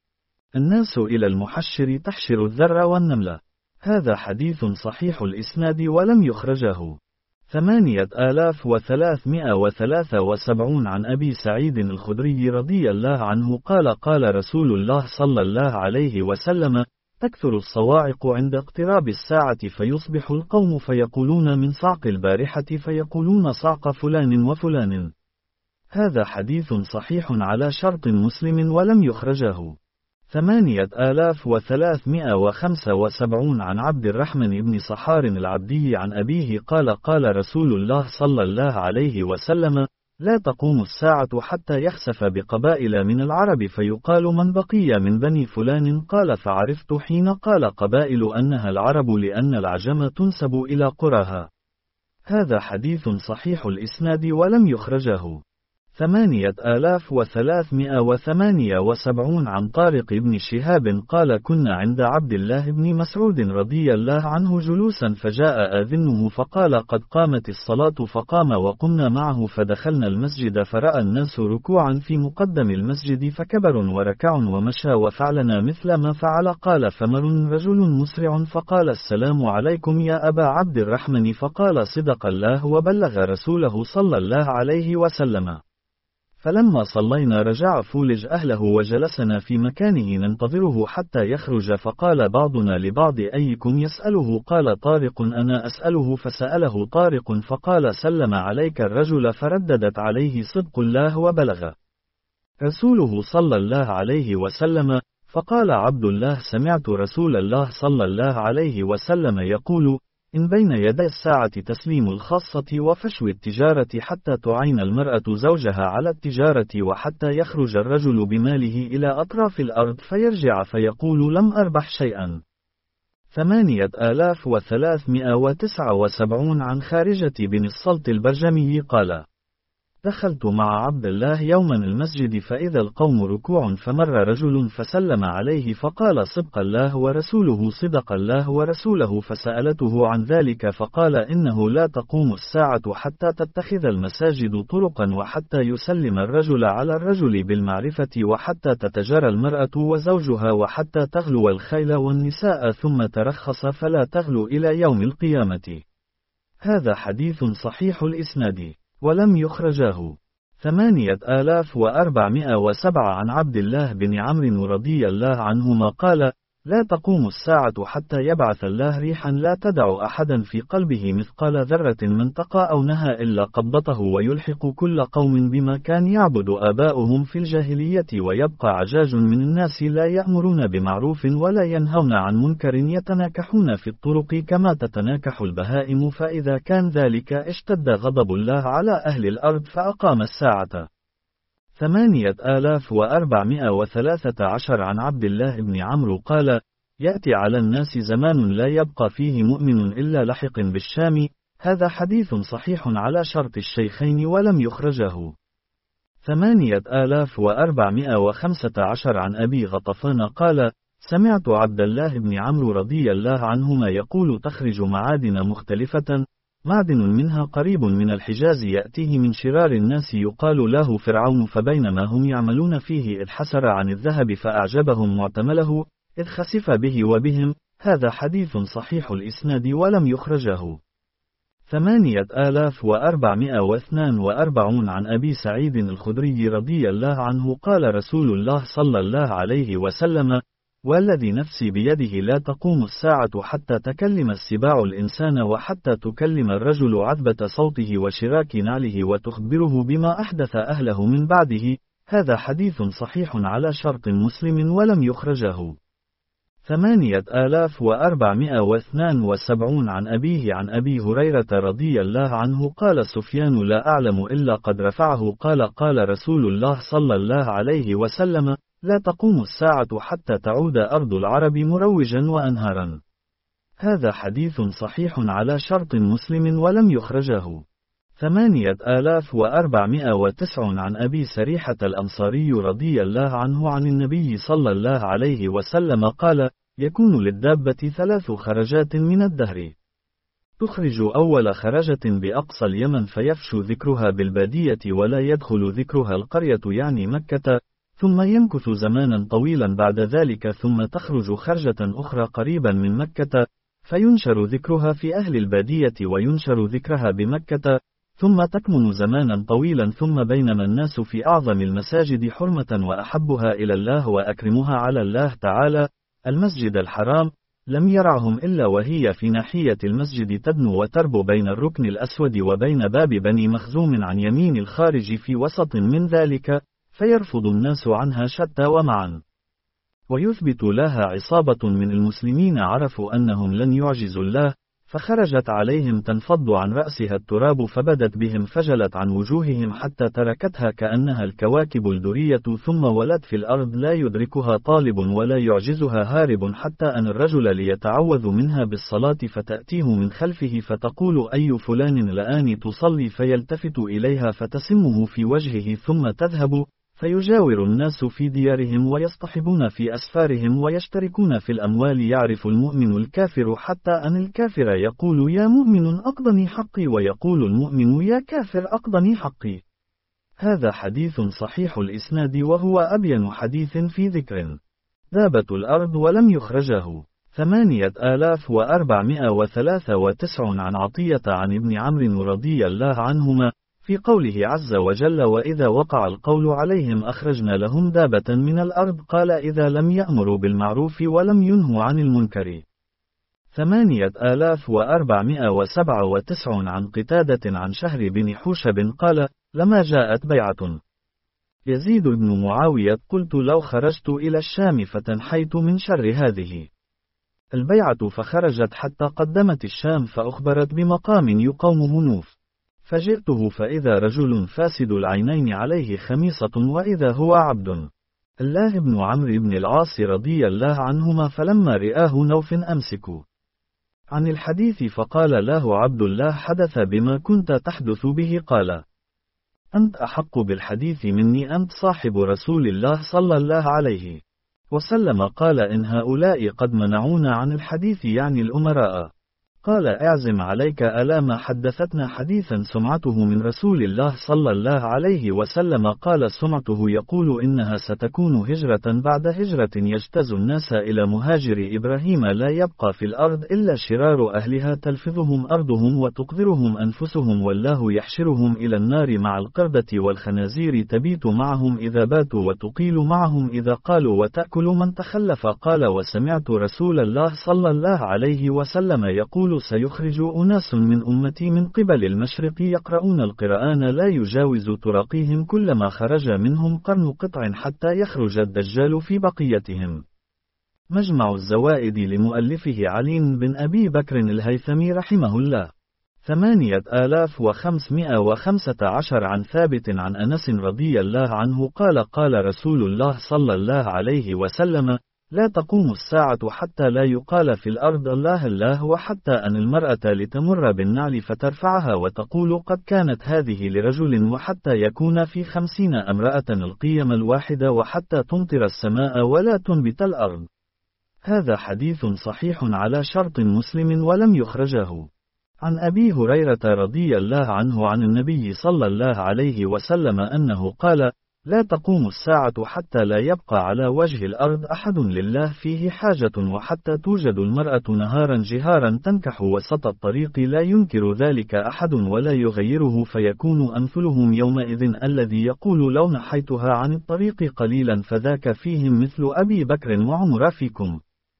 الناس إلى المحشر تحشر الذر والنملة. هذا حديث صحيح الإسناد ولم يخرجه. ثمانية آلاف وثلاثمائة وثلاثة وسبعون عن أبي سعيد الخدري رضي الله عنه قال: قال رسول الله صلى الله عليه وسلم: تكثر الصواعق عند اقتراب الساعة فيصبح القوم فيقولون من صعق البارحة فيقولون صعق فلان وفلان. هذا حديث صحيح على شرط مسلم ولم يخرجه. ثمانية آلاف وثلاثمائة وخمسة وسبعون عن عبد الرحمن بن صحار العبدي عن أبيه قال: قال رسول الله صلى الله عليه وسلم: لا تقوم الساعة حتى يخسف بقبائل من العرب فيقال من بقي من بني فلان. قال: فعرفت حين قال قبائل أنها العرب لأن العجم تنسب إلى قراها. هذا حديث صحيح الإسناد ولم يخرجه. ثمانية آلاف وثلاثمائة وثمانية وسبعون عن طارق بن شهاب قال كنا عند عبد الله بن مسعود رضي الله عنه جلوسا فجاء آذنه فقال قد قامت الصلاة فقام وقمنا معه فدخلنا المسجد فرأى الناس ركوعا في مقدم المسجد فكبر وركع ومشى وفعلنا مثل ما فعل قال فمر رجل مسرع فقال السلام عليكم يا أبا عبد الرحمن فقال صدق الله وبلغ رسوله صلى الله عليه وسلم. فلما صلينا رجع فولج أهله وجلسنا في مكانه ننتظره حتى يخرج فقال بعضنا لبعض أيكم يسأله قال طارق أنا أسأله فسأله طارق فقال سلم عليك الرجل فرددت عليه صدق الله وبلغ رسوله صلى الله عليه وسلم. فقال عبد الله سمعت رسول الله صلى الله عليه وسلم يقول إن بين يدي الساعة تسليم الخاصة وفشو التجارة حتى تعين المرأة زوجها على التجارة وحتى يخرج الرجل بماله إلى أطراف الأرض فيرجع فيقول لم أربح شيئا. ثمانية آلاف وثلاثمائة وتسعة وسبعون عن خارجة بن الصلت البرجمي قال دخلت مع عبد الله يوما المسجد فإذا القوم ركوع فمر رجل فسلم عليه فقال صدق الله ورسوله صدق الله ورسوله فسألته عن ذلك فقال إنه لا تقوم الساعة حتى تتخذ المساجد طرقا وحتى يسلم الرجل على الرجل بالمعرفة وحتى تتجرى المرأة وزوجها وحتى تغلو الخيل والنساء ثم ترخص فلا تغلو إلى يوم القيامة. هذا حديث صحيح الإسناد ولم يخرجاه. ثمانية آلاف وأربعمائة وسبعة عن عبد الله بن عمرو رضي الله عنهما قال لا تقوم الساعة حتى يبعث الله ريحا لا تدع أحدا في قلبه مثقال ذرة منطقة أو نهى إلا قبضته ويلحق كل قوم بما كان يعبد آباؤهم في الجاهلية ويبقى عجاج من الناس لا يأمرون بمعروف ولا ينهون عن منكر يتناكحون في الطرق كما تتناكح البهائم فإذا كان ذلك اشتد غضب الله على أهل الأرض فأقام الساعة. ثمانية آلاف وأربعمائة وثلاثة عشر عن عبد الله بن عمرو قال يأتي على الناس زمان لا يبقى فيه مؤمن إلا لحق بالشام. هذا حديث صحيح على شرط الشيخين ولم يخرجه. ثمانية آلاف وأربعمائة وخمسة عشر عن أبي غطفان قال سمعت عبد الله بن عمرو رضي الله عنهما يقول تخرج معادن مختلفة معدن منها قريب من الحجاز يأتيه من شرار الناس يقال له فرعون فبينما هم يعملون فيه إذ حسر عن الذهب فأعجبهم معتمله إذ خسف به وبهم. هذا حديث صحيح الإسناد ولم يخرجه. ثمانية آلاف وأربعمائة واثنان وأربعون عن أبي سعيد الخدري رضي الله عنه قال رسول الله صلى الله عليه وسلم والذي نفسي بيده لا تقوم الساعة حتى تكلم السباع الإنسان وحتى تكلم الرجل عذبة صوته وشراك نعله وتخبره بما أحدث أهله من بعده. هذا حديث صحيح على شرط مسلم ولم يخرجه. ثمانية آلاف وأربعمائة واثنان وسبعون عن أبيه عن أبي هريرة رضي الله عنه قال سفيان لا أعلم إلا قد رفعه قال قال رسول الله صلى الله عليه وسلم لا تقوم الساعة حتى تعود أرض العرب مروجا وأنهارا. هذا حديث صحيح على شرط مسلم ولم يخرجه. ثمانية آلاف وأربعمائة وتسعون عن أبي سريحة الأنصاري رضي الله عنه عن النبي صلى الله عليه وسلم قال يكون للدابة ثلاث خرجات من الدهر تخرج أول خرجة بأقصى اليمن فيفشو ذكرها بالبادية ولا يدخل ذكرها القرية يعني مكة ثم يمكث زمانا طويلا بعد ذلك ثم تخرج خرجة أخرى قريبا من مكة فينشر ذكرها في أهل البادية وينشر ذكرها بمكة ثم تكمن زمانا طويلا ثم بينما الناس في أعظم المساجد حرمة وأحبها إلى الله وأكرمها على الله تعالى المسجد الحرام لم يرعهم إلا وهي في ناحية المسجد تدنو وتربو بين الركن الأسود وبين باب بني مخزوم عن يمين الخارج في وسط من ذلك فيرفض الناس عنها شتى ومعا ويثبت لها عصابة من المسلمين عرفوا أنهم لن يعجزوا الله فخرجت عليهم تنفض عن رأسها التراب فبدت بهم فجلت عن وجوههم حتى تركتها كأنها الكواكب الدرية ثم ولت في الأرض لا يدركها طالب ولا يعجزها هارب حتى أن الرجل ليتعوذ منها بالصلاة فتأتيه من خلفه فتقول أي فلان لآني تصلي فيلتفت إليها فتسمه في وجهه ثم تذهب فيجاور الناس في ديارهم ويصطحبون في أسفارهم ويشتركون في الأموال يعرف المؤمن الكافر حتى أن الكافر يقول يا مؤمن أقضني حقي ويقول المؤمن يا كافر أقضني حقي. هذا حديث صحيح الإسناد وهو أبين حديث في ذكر دابة الأرض ولم يخرجه. ثمانية آلاف وأربعمائة وثلاثة وتسعون عن عطية عن ابن عمرو رضي الله عنهما في قوله عز وجل وإذا وقع القول عليهم أخرجنا لهم دابة من الأرض قال إذا لم يأمروا بالمعروف ولم ينهوا عن المنكر. ثمانية آلاف وأربعمائة وسبعة وتسعون عن قتادة عن شهر بن حوشب قال لما جاءت بيعة يزيد بن معاوية قلت لو خرجت إلى الشام فتنحيت من شر هذه البيعة فخرجت حتى قدمت الشام فأخبرت بمقام يقوم هنوف فجئته فإذا رجل فاسد العينين عليه خميصة وإذا هو عبد الله بن عمرو بن العاص رضي الله عنهما فلما رآه نوف أمسك عن الحديث فقال له عبد الله حدث بما كنت تحدث به قال أنت أحق بالحديث مني أنت صاحب رسول الله صلى الله عليه وسلم قال إن هؤلاء قد منعونا عن الحديث يعني الأمراء قال اعزم عليك ألا ما حدثتنا حديثا سمعته من رسول الله صلى الله عليه وسلم قال سمعته يقول إنها ستكون هجرة بعد هجرة يجتاز الناس إلى مهاجر إبراهيم لا يبقى في الأرض إلا شرار أهلها تلفظهم أرضهم وتقذرهم أنفسهم والله يحشرهم إلى النار مع القردة والخنازير تبيت معهم إذا باتوا وتقيل معهم إذا قالوا وتأكل من تخلف قال وسمعت رسول الله صلى الله عليه وسلم يقول سيخرج أناس من أمتي من قبل المشرق يقرؤون القرآن لا يجاوز تراقيهم كلما خرج منهم قرن قطع حتى يخرج الدجال في بقيتهم. مجمع الزوائد لمؤلفه علي بن أبي بكر الهيثمي رحمه الله. ثمانية آلاف وخمسمائة وخمسة عشر عن ثابت عن أنس رضي الله عنه قال قال رسول الله صلى الله عليه وسلم لا تقوم الساعة حتى لا يقال في الأرض الله الله وحتى أن المرأة لتمر بالنعل فترفعها وتقول قد كانت هذه لرجل وحتى يكون في خمسين امرأة القيم الواحدة وحتى تمطر السماء ولا تنبت الأرض. هذا حديث صحيح على شرط مسلم ولم يخرجه. عن أبي هريرة رضي الله عنه عن النبي صلى الله عليه وسلم أنه قال لا تقوم الساعة حتى لا يبقى على وجه الأرض أحد لله فيه حاجة وحتى توجد المرأة نهارا جهارا تنكح وسط الطريق لا ينكر ذلك أحد ولا يغيره فيكون أمثلهم يومئذ الذي يقول لو نحيتها عن الطريق قليلا فذاك فيهم مثل أبي بكر وعمر فيكم.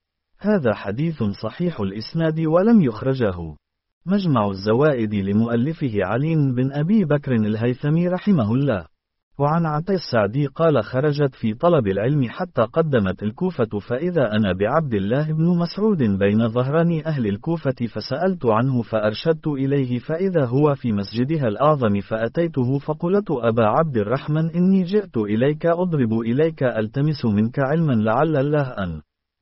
هذا حديث صحيح الإسناد ولم يخرجه. مجمع الزوائد لمؤلفه علي بن أبي بكر الهيثمي رحمه الله. وعن عطي السعدي قال خرجت في طلب العلم حتى قدمت الكوفة فإذا أنا بعبد الله بن مسعود بين ظهراني أهل الكوفة فسألت عنه فأرشدت إليه فإذا هو في مسجدها الأعظم فأتيته فقلت أبا عبد الرحمن إني جئت إليك أضرب إليك ألتمس منك علما لعل الله أن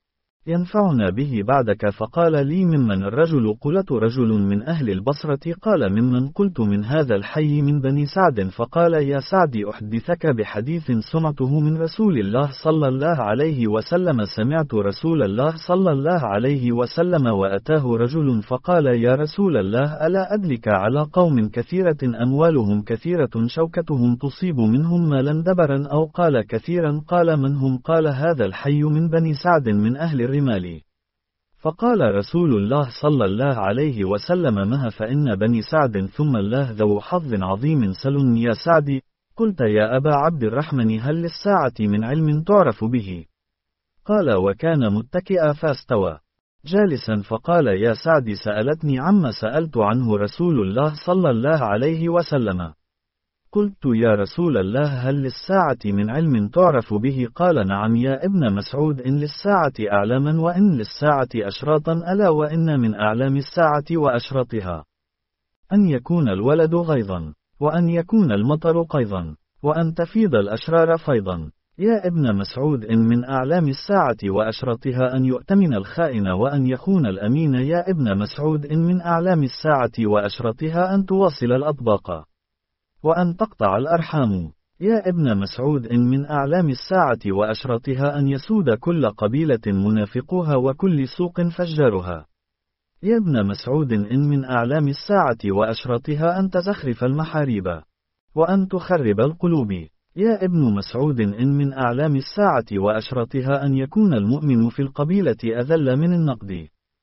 ينفعنا به بعدك فقال لي ممن الرجل قلت رجل من أهل البصرة قال ممن قلت من هذا الحي من بني سعد فقال يا سعد أحدثك بحديث سمعته من رسول الله صلى الله عليه وسلم سمعت رسول الله صلى الله عليه وسلم وأتاه رجل فقال يا رسول الله ألا أدلك على قوم كثيرة أموالهم كثيرة شوكتهم تصيب منهم مالا دبرا أو قال كثيرا قال من هم قال هذا الحي من بني سعد من أهل الرمال. فقال رسول الله صلى الله عليه وسلم مها فإن بني سعد ثم الله ذو حظ عظيم سل يا سعد. قلت يا أبا عبد الرحمن هل للساعة من علم تعرف به؟ قال وكان متكئا فاستوى جالسا فقال يا سعد سألتني عما سألت عنه رسول الله صلى الله عليه وسلم. قلت يا رسول الله هل للساعة من علم تعرف به؟ قال نعم يا ابن مسعود، إن للساعة أعلاما وإن للساعة أشراطا، ألا وإن من أعلام الساعة وأشراطها أن يكون الولد غيظا، وأن يكون المطر قيظا، وأن تفيض الأشرار فيضا. يا ابن مسعود إن من أعلام الساعة وأشراطها أن يؤتمن الخائن وأن يخون الأمين. يا ابن مسعود إن من أعلام الساعة وأشراطها أن تواصل الأطباق وأن تقطع الأرحام. يا ابن مسعود إن من أعلام الساعة وأشراطها أن يسود كل قبيلة منافقوها وكل سوق فجارها. يا ابن مسعود إن من أعلام الساعة وأشراطها أن تزخرف المحاريب وأن تخرب القلوب. يا ابن مسعود إن من أعلام الساعة وأشراطها أن يكون المؤمن في القبيلة أذل من النقد.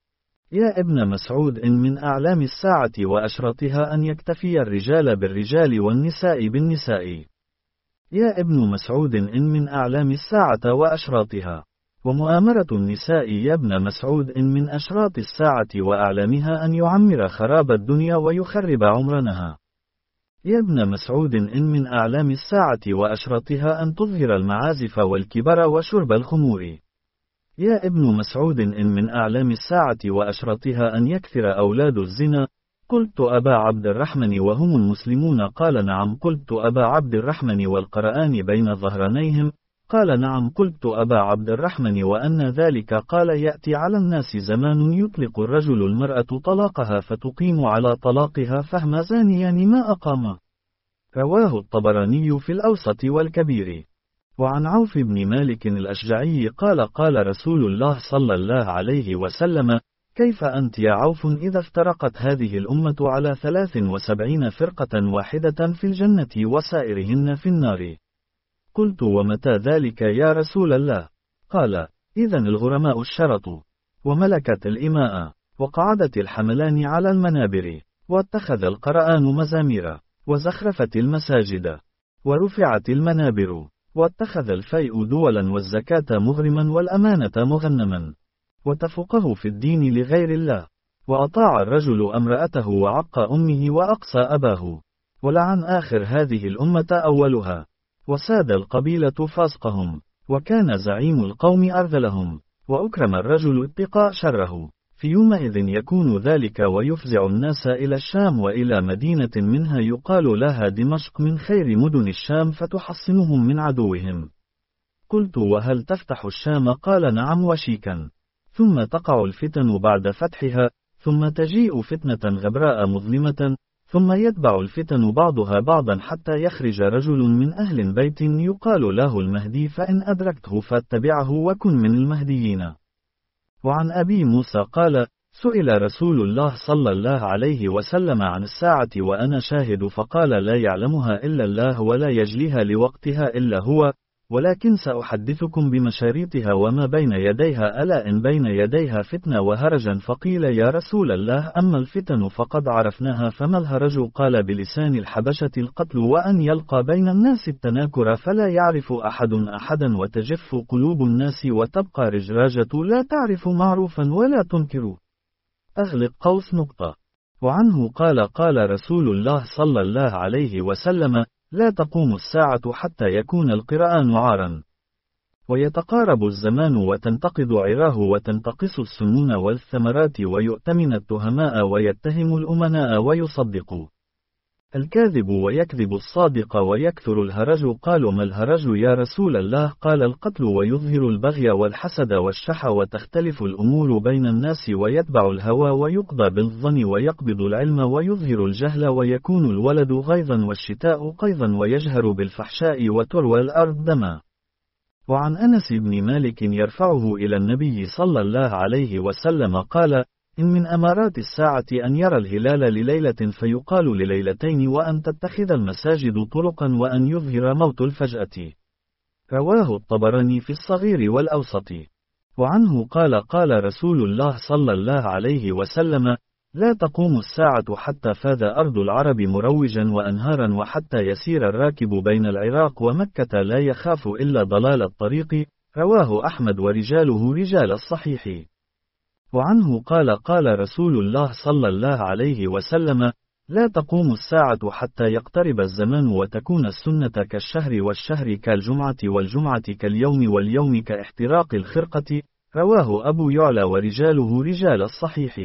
يا ابن مسعود إن من أعلام الساعة وأشراطها أن يكتفي الرجال بالرجال والنساء بالنساء. يا ابن مسعود إن من أعلام الساعة وأشراطها ومؤامرة النساء. يا ابن مسعود إن من أشراط الساعة وأعلامها أن يعمر خراب الدنيا ويخرب عمرنها. يا ابن مسعود إن من أعلام الساعة وأشراطها أن تظهر المعازف والكبر وشرب الخمور. يا ابن مسعود إن من أعلام الساعة وأشراطها أن يكثر أولاد الزنا. قلت أبا عبد الرحمن وهم المسلمون؟ قال نعم. قلت أبا عبد الرحمن والقرآن بين ظهرانيهم؟ قال نعم. قلت أبا عبد الرحمن وأن ذلك؟ قال يأتي على الناس زمان يطلق الرجل المرأة طلاقها فتقيم على طلاقها فهم زانيان ما أقام. رواه الطبراني في الأوسط والكبير. وعن عوف بن مالك الأشجعي قال قال رسول الله صلى الله عليه وسلم: كيف أنت يا عوف إذا افترقت هذه الأمة على ثلاث وسبعين فرقة واحدة في الجنة وسائرهن في النار؟ قلت ومتى ذلك يا رسول الله؟ قال: إذن الغرماء الشرط، وملكت الإماء، وقعدت الحملان على المنابر، واتخذ القرآن مزامير، وزخرفت المساجد، ورفعت المنابر، واتخذ الفيء دولا والزكاة مغرما والأمانة مغنما، وتفقه في الدين لغير الله، وأطاع الرجل امرأته وعق أمه وأقصى أباه، ولعن آخر هذه الأمة أولها، وساد القبيلة فاسقهم، وكان زعيم القوم أرذلهم، وأكرم الرجل اتقاء شره. في يومئذ يكون ذلك ويفزع الناس إلى الشام وإلى مدينة منها يقال لها دمشق من خير مدن الشام فتحصنهم من عدوهم. قلت وهل تفتح الشام؟ قال نعم وشيكا. ثم تقع الفتن بعد فتحها، ثم تجيء فتنة غبراء مظلمة، ثم يتبع الفتن بعضها بعضا حتى يخرج رجل من أهل بيت يقال له المهدي، فإن أدركته فاتبعه وكن من المهديين. وعن أبي موسى قال: سئل رسول الله صلى الله عليه وسلم عن الساعة وأنا شاهد، فقال: لا يعلمها إلا الله ولا يجليها لوقتها إلا هو، ولكن سأحدثكم بمشاريطها وما بين يديها، ألا إن بين يديها فتنة وهرجا. فقيل يا رسول الله أما الفتن فقد عرفناها، فما الهرج؟ قال: بلسان الحبشة القتل، وأن يلقى بين الناس التناكر فلا يعرف أحد أحدا، وتجف قلوب الناس وتبقى رجراجة لا تعرف معروفا ولا تنكر. أغلق قوس نقطة. وعنه قال: قال رسول الله صلى الله عليه وسلم: لا تقوم الساعة حتى يكون القرآن عارا، ويتقارب الزمان وتنتقض عراه، وتنتقص السنون والثمرات، ويؤتمن التهماء ويتهم الأمناء ويصدق الكاذب ويكذب الصادق، ويكثر الهرج. قالوا: ما الهرج يا رسول الله؟ قال: القتل، ويظهر البغي والحسد والشح، وتختلف الأمور بين الناس، ويتبع الهوى، ويقضى بالظن، ويقبض العلم، ويظهر الجهل، ويكون الولد غيظا والشتاء قيظا، ويجهر بالفحشاء، وتروى الأرض دما. وعن أنس بن مالك يرفعه إلى النبي صلى الله عليه وسلم قال: إن من أمارات الساعة أن يرى الهلال لليلة فيقال لليلتين، وأن تتخذ المساجد طرقا، وأن يظهر موت الفجأة. رواه الطبراني في الصغير والأوسط. وعنه قال: قال رسول الله صلى الله عليه وسلم: لا تقوم الساعة حتى فاذ أرض العرب مروجا وأنهارا، وحتى يسير الراكب بين العراق ومكة لا يخاف إلا ضلال الطريق. رواه أحمد ورجاله رجال الصحيح. وعنه قال: قال رسول الله صلى الله عليه وسلم: لا تقوم الساعة حتى يقترب الزمان وتكون السنة كالشهر والشهر كالجمعة والجمعة كاليوم واليوم كاحتراق الخرقة. رواه أبو يعلى ورجاله رجال الصحيح.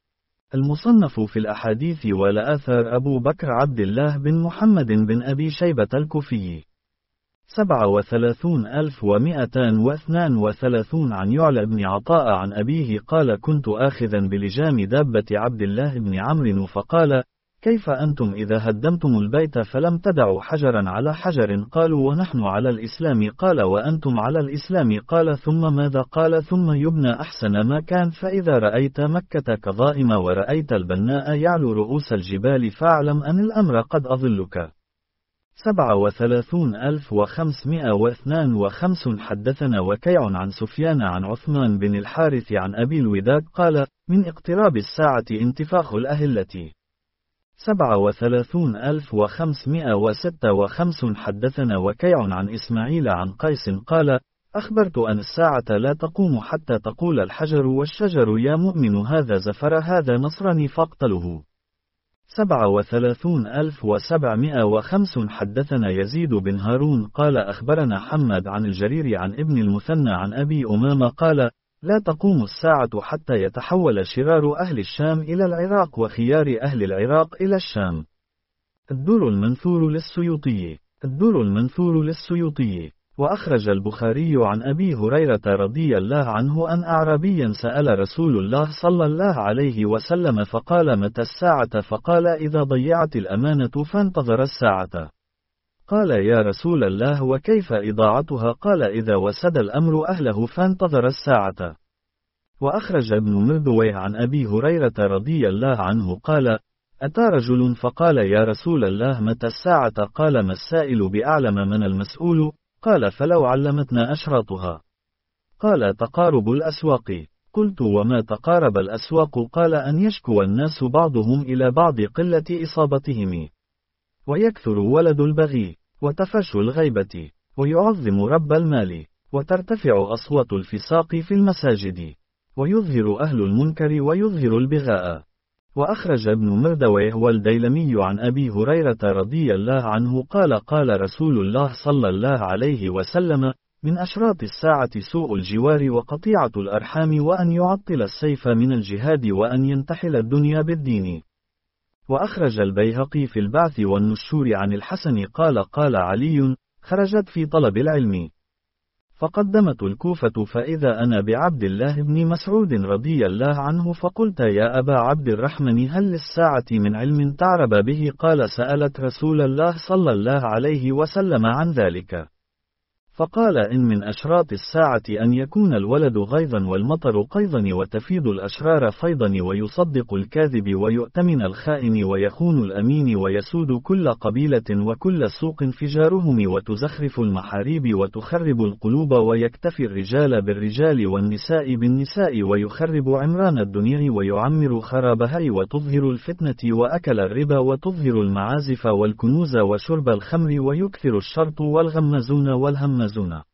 المصنف في الأحاديث والآثار أبو بكر عبد الله بن محمد بن أبي شيبة الكوفي. سبعة وثلاثون ألف ومئتان واثنان وثلاثون عن يعلى بن عطاء عن أبيه قال: كنت آخذا بلجام دابة عبد الله بن عمرو فقال: كيف أنتم إذا هدمتم البيت فلم تدعوا حجرا على حجر؟ قالوا: ونحن على الإسلام. قال: وأنتم على الإسلام. قال: ثم ماذا؟ قال: ثم يبنى أحسن ما كان، فإذا رأيت مكة كظائم ورأيت البناء يعلو رؤوس الجبال فاعلم أن الأمر قد أظلك. سبعة وثلاثون ألف وخمسمائة واثنان وخمسون حدثنا وكيع عن سفيان عن عثمان بن الحارث عن أبي الوداد قال: من اقتراب الساعة انتفاخ الأهلة. سبعة وثلاثون ألف وخمسمائة وستة وخمسون حدثنا وكيع عن إسماعيل عن قيس قال: أخبرت أن الساعة لا تقوم حتى تقول الحجر والشجر: يا مؤمن هذا زفر هذا نصرني فاقتله. سبعة وثلاثون ألف وسبعمائة وخمسون حدثنا يزيد بن هارون قال: أخبرنا حماد عن الجرير عن ابن المثنى عن أبي أمامة قال: لا تقوم الساعة حتى يتحول شرار أهل الشام إلى العراق وخيار أهل العراق إلى الشام. الدر المنثور للسيوطي. الدر المنثور للسيوطي. وأخرج البخاري عن أبي هريرة رضي الله عنه أن أعرابيا سأل رسول الله صلى الله عليه وسلم فقال: متى الساعة؟ فقال: إذا ضيعت الأمانة فانتظر الساعة. قال: يا رسول الله وكيف إضاعتها؟ قال: إذا وسد الأمر أهله فانتظر الساعة. وأخرج ابن مردويه عن أبي هريرة رضي الله عنه قال: أتى رجل فقال: يا رسول الله متى الساعة؟ قال: ما السائل بأعلم من المسؤول؟ قال: فلو علمتنا أشراطها. قال: تقارب الأسواق. قلت: وما تقارب الأسواق؟ قال: أن يشكو الناس بعضهم إلى بعض قلة إصابتهم، ويكثر ولد البغي، وتفشو الغيبة، ويعظم رب المال، وترتفع أصوات الفساق في المساجد، ويظهر أهل المنكر ويظهر البغاء. وأخرج ابن مردويه والديلمي عن أبي هريرة رضي الله عنه قال: قال رسول الله صلى الله عليه وسلم: من أشراط الساعة سوء الجوار وقطيعة الأرحام وأن يعطل السيف من الجهاد وأن ينتحل الدنيا بالدين. وأخرج البيهقي في البعث والنشور عن الحسن قال: قال علي: خرجت في طلب العلم فقدمت الكوفة فإذا أنا بعبد الله بن مسعود رضي الله عنه فقلت: يا أبا عبد الرحمن هل للساعة من علم تعرب به؟ قال: سألت رسول الله صلى الله عليه وسلم عن ذلك فقال: إن من أشراط الساعة أن يكون الولد غيظا والمطر قيظا وتفيض الأشرار فيضا ويصدق الكاذب ويؤتمن الخائن ويخون الأمين ويسود كل قبيلة وكل سوق فجارهم وتزخرف المحاريب وتخرب القلوب ويكتفي الرجال بالرجال والنساء بالنساء ويخرب عمران الدنيا ويعمر خرابها وتظهر الفتنة وأكل الربا وتظهر المعازف والكنوز وشرب الخمر ويكثر الشرط والغمازون والهمازون.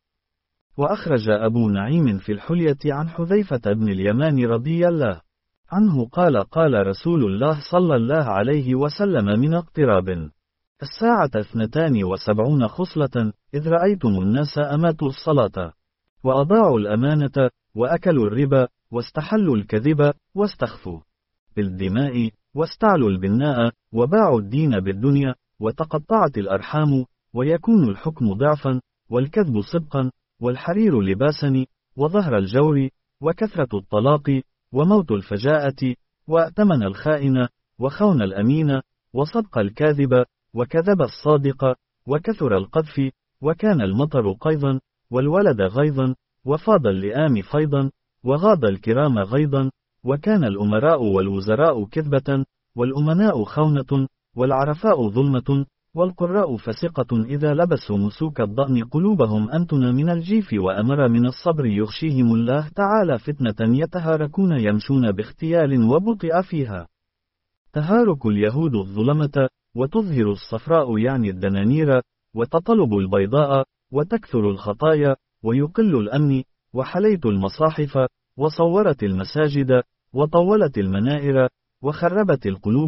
وأخرج أبو نعيم في الحلية عن حذيفة بن اليمان رضي الله عنه قال: قال رسول الله صلى الله عليه وسلم: من اقتراب الساعة اثنتان وسبعون خصلة، إذ رأيتم الناس أماتوا الصلاة، وأضاعوا الأمانة، وأكلوا الربا، واستحلوا الكذب، واستخفوا بالدماء، واستعلوا البناء، وباعوا الدين بالدنيا، وتقطعت الأرحام، ويكون الحكم ضعفا، والكذب صدقا، والحرير لباسا، وظهر الجور، وكثرة الطلاق، وموت الفجاءة، وأتمن الخائن، وخون الأمين، وصدق الكاذب، وكذب الصادق، وكثر القذف، وكان المطر قيظا، والولد غيظا، وفاض اللئام فيضا، وغاض الكرام غيظا، وكان الأمراء والوزراء كذبة، والأمناء خونة، والعرفاء ظلمة، والقراء فسقة إذا لبسوا مسوك الضأن قلوبهم أنتن من الجيف وأمر من الصبر يغشيهم الله تعالى فتنة يتهاركون يمشون باختيال وبطئ فيها. تهارك اليهود الظلمة، وتظهر الصفراء يعني الدنانير، وتطلب البيضاء، وتكثر الخطايا، ويقل الأمن، وحليت المصاحف، وصورت المساجد، وطولت المنائر، وخربت القلوب،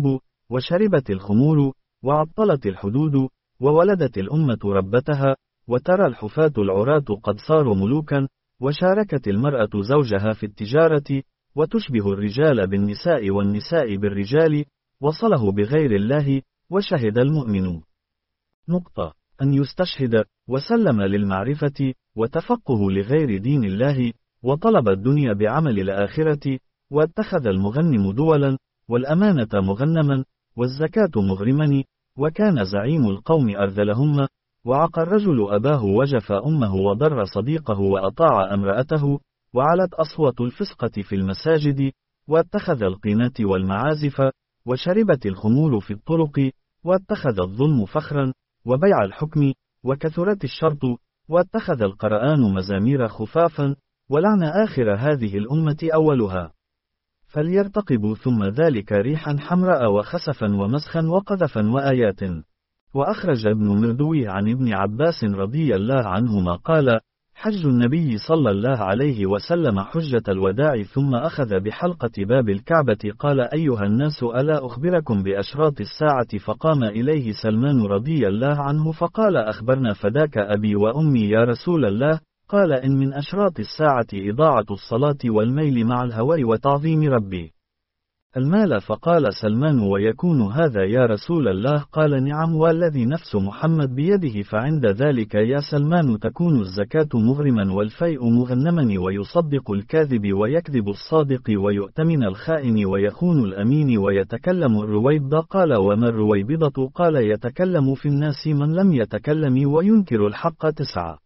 وشربت الخمور، وعطلت الحدود، وولدت الأمة ربتها، وترى الحفاة العراة قد صاروا ملوكا، وشاركت المرأة زوجها في التجارة، وتشبه الرجال بالنساء والنساء بالرجال، وصله بغير الله، وشهد المؤمن نقطة أن يستشهد، وسلم للمعرفة، وتفقه لغير دين الله، وطلب الدنيا بعمل الآخرة، واتخذ المغنم دولا، والأمانة مغنما، والزكاة مغرما، وكان زعيم القوم أرذلهم، وعقى الرجل أباه وجف أمه وضر صديقه وأطاع امرأته، وعلت أصوات الفسقة في المساجد، واتخذ القينات والمعازف، وشربت الخمور في الطرق، واتخذ الظلم فخرا، وبيع الحكم، وكثرت الشرط، واتخذ القرآن مزامير خفافا، ولعن آخر هذه الأمة أولها. فليرتقبوا ثم ذلك ريحا حمراء وخسفا ومسخا وقذفا وآيات. وأخرج ابن مردوي عن ابن عباس رضي الله عنهما قال: حج النبي صلى الله عليه وسلم حجة الوداع ثم أخذ بحلقة باب الكعبة قال: أيها الناس، ألا أخبركم بأشراط الساعة؟ فقام إليه سلمان رضي الله عنه فقال: أخبرنا فداك أبي وأمي يا رسول الله. قال: إن من أشراط الساعة إضاعة الصلاة والميل مع الهوى وتعظيم ربي المال. فقال سلمان: ويكون هذا يا رسول الله؟ قال: نعم والذي نفس محمد بيده. فعند ذلك يا سلمان تكون الزكاة مغرما والفيء مغنما، ويصدق الكاذب ويكذب الصادق، ويؤتمن الخائن ويخون الأمين، ويتكلم الرويبضة. قال: وما الرويبضة؟ قال: يتكلم في الناس من لم يتكلم وينكر الحق. تسعة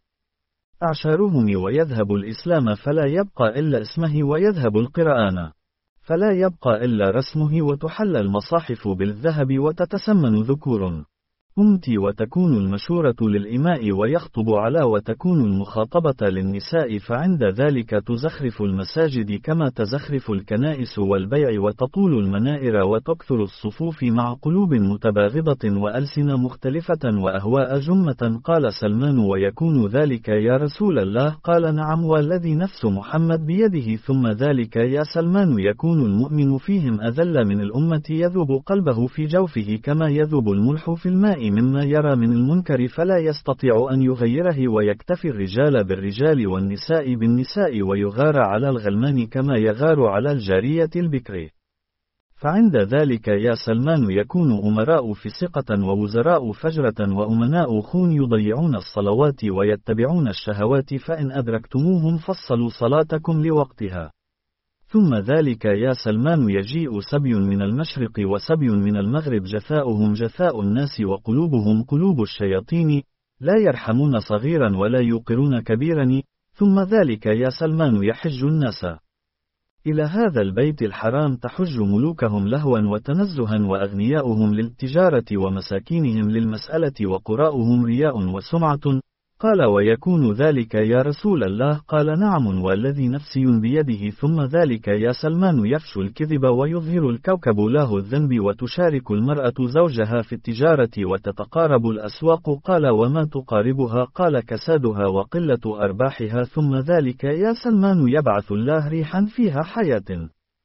أعشارهم ويذهب الإسلام فلا يبقى إلا اسمه، ويذهب القرآن فلا يبقى إلا رسمه، وتحل المصاحف بالذهب وتتسمن ذكور أمتي، وتكون المشورة للإماء ويخطب على، وتكون المخاطبة للنساء. فعند ذلك تزخرف المساجد كما تزخرف الكنائس والبيع، وتطول المنائر وتكثر الصفوف مع قلوب متباغضة وألسنة مختلفة وأهواء جمة. قال سلمان: ويكون ذلك يا رسول الله؟ قال: نعم والذي نفس محمد بيده. ثم ذلك يا سلمان يكون المؤمن فيهم أذل من الأمة، يذوب قلبه في جوفه كما يذوب الملح في الماء مما يرى من المنكر، فلا يستطيع أن يغيره، ويكتفي الرجال بالرجال والنساء بالنساء، ويغار على الغلمان كما يغار على الجارية البكر. فعند ذلك يا سلمان يكون أمراء فسقة، ووزراء فجرة، وأمناء خون، يضيعون الصلوات ويتبعون الشهوات، فإن أدركتموهم فصلوا صلاتكم لوقتها. ثم ذلك يا سلمان يجيء سبي من المشرق وسبي من المغرب، جثاؤهم جثاء الناس وقلوبهم قلوب الشياطين، لا يرحمون صغيرا ولا يوقرون كبيرا. ثم ذلك يا سلمان يحج الناس إلى هذا البيت الحرام، تحج ملوكهم لهوا وتنزها، وأغنياؤهم للتجارة، ومساكينهم للمسألة، وقراؤهم رياء وسمعة. قال: ويكون ذلك يا رسول الله؟ قال: نعم والذي نفسي بيده. ثم ذلك يا سلمان يفشو الكذب ويظهر الكوكب له الذنب، وتشارك المرأة زوجها في التجارة، وتتقارب الأسواق. قال: وما تقاربها؟ قال: كسادها وقلة أرباحها. ثم ذلك يا سلمان يبعث الله ريحا فيها حياة،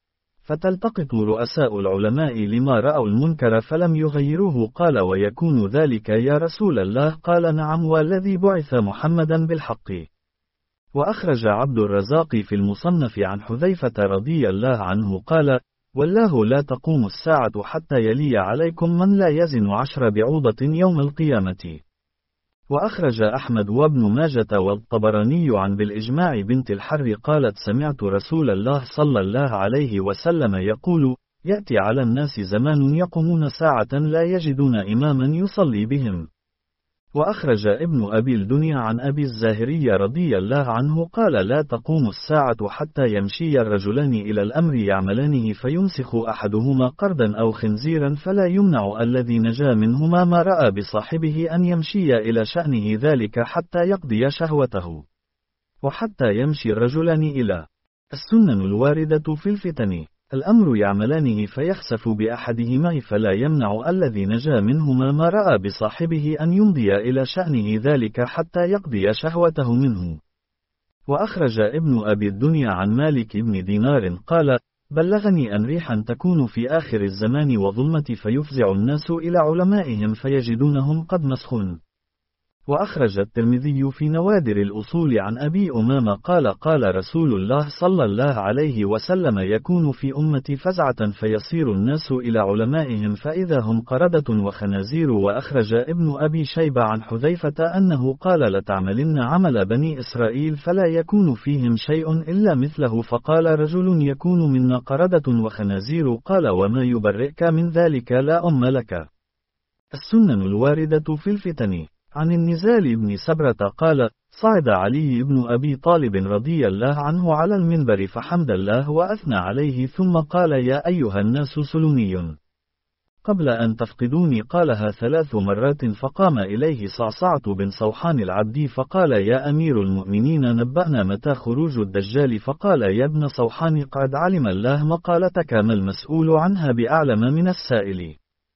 فتلتقط رؤساء العلماء لما رأوا المنكر فلم يغيروه. قال: ويكون ذلك يا رسول الله؟ قال: نعم والذي بعث محمدا بالحق. وأخرج عبد الرزاق في المصنف عن حذيفة رضي الله عنه قال: والله لا تقوم الساعة حتى يلي عليكم من لا يزن عشر بعوضة يوم القيامة. وأخرج أحمد وابن ماجة والطبراني عن بالإجماع بنت الحر قالت: سمعت رسول الله صلى الله عليه وسلم يقول: يأتي على الناس زمان يقومون ساعة لا يجدون إماما يصلي بهم. وأخرج ابن أبي الدنيا عن أبي الزاهري رضي الله عنه قال: لا تقوم الساعة حتى يمشي الرجلان إلى الأمر يعملانه، فيمسخ أحدهما قردا أو خنزيرا، فلا يمنع الذي نجا منهما ما رأى بصاحبه أن يمشي إلى شأنه ذلك حتى يقضي شهوته، وحتى يمشي الرجلان إلى السنن الواردة في الفتن الأمر يعملانه، فيخسف بأحدهما، فلا يمنع الذي نجا منهما ما رأى بصاحبه أن يمضي إلى شأنه ذلك حتى يقضي شهوته منه. وأخرج ابن أبي الدنيا عن مالك بن دينار قال: بلغني أن ريحا تكون في آخر الزمان وظلمة فيفزع الناس إلى علمائهم فيجدونهم قد مسخون. وأخرج الترمذي في نوادر الأصول عن أبي أمامة قال قال رسول الله صلى الله عليه وسلم يكون في أمتي فزعة فيصير الناس إلى علمائهم فإذا هم قردة وخنازير. وأخرج ابن أبي شيبة عن حذيفة أنه قال لتعملن عمل بني إسرائيل فلا يكون فيهم شيء إلا مثله. فقال رجل يكون منا قردة وخنازير قال وما يبرئك من ذلك لا أم لك. السنن الواردة في الفتن. عن النزال بن سبرة قال صعد علي بن أبي طالب رضي الله عنه على المنبر فحمد الله وأثنى عليه ثم قال يا أيها الناس سلوني قبل أن تفقدوني قالها ثلاث مرات فقام إليه صعصعة بن صوحان العبدي فقال يا أمير المؤمنين نبأنا متى خروج الدجال فقال يا ابن صوحان قد علم الله مقالتك ما المسؤول عنها بأعلم من السائل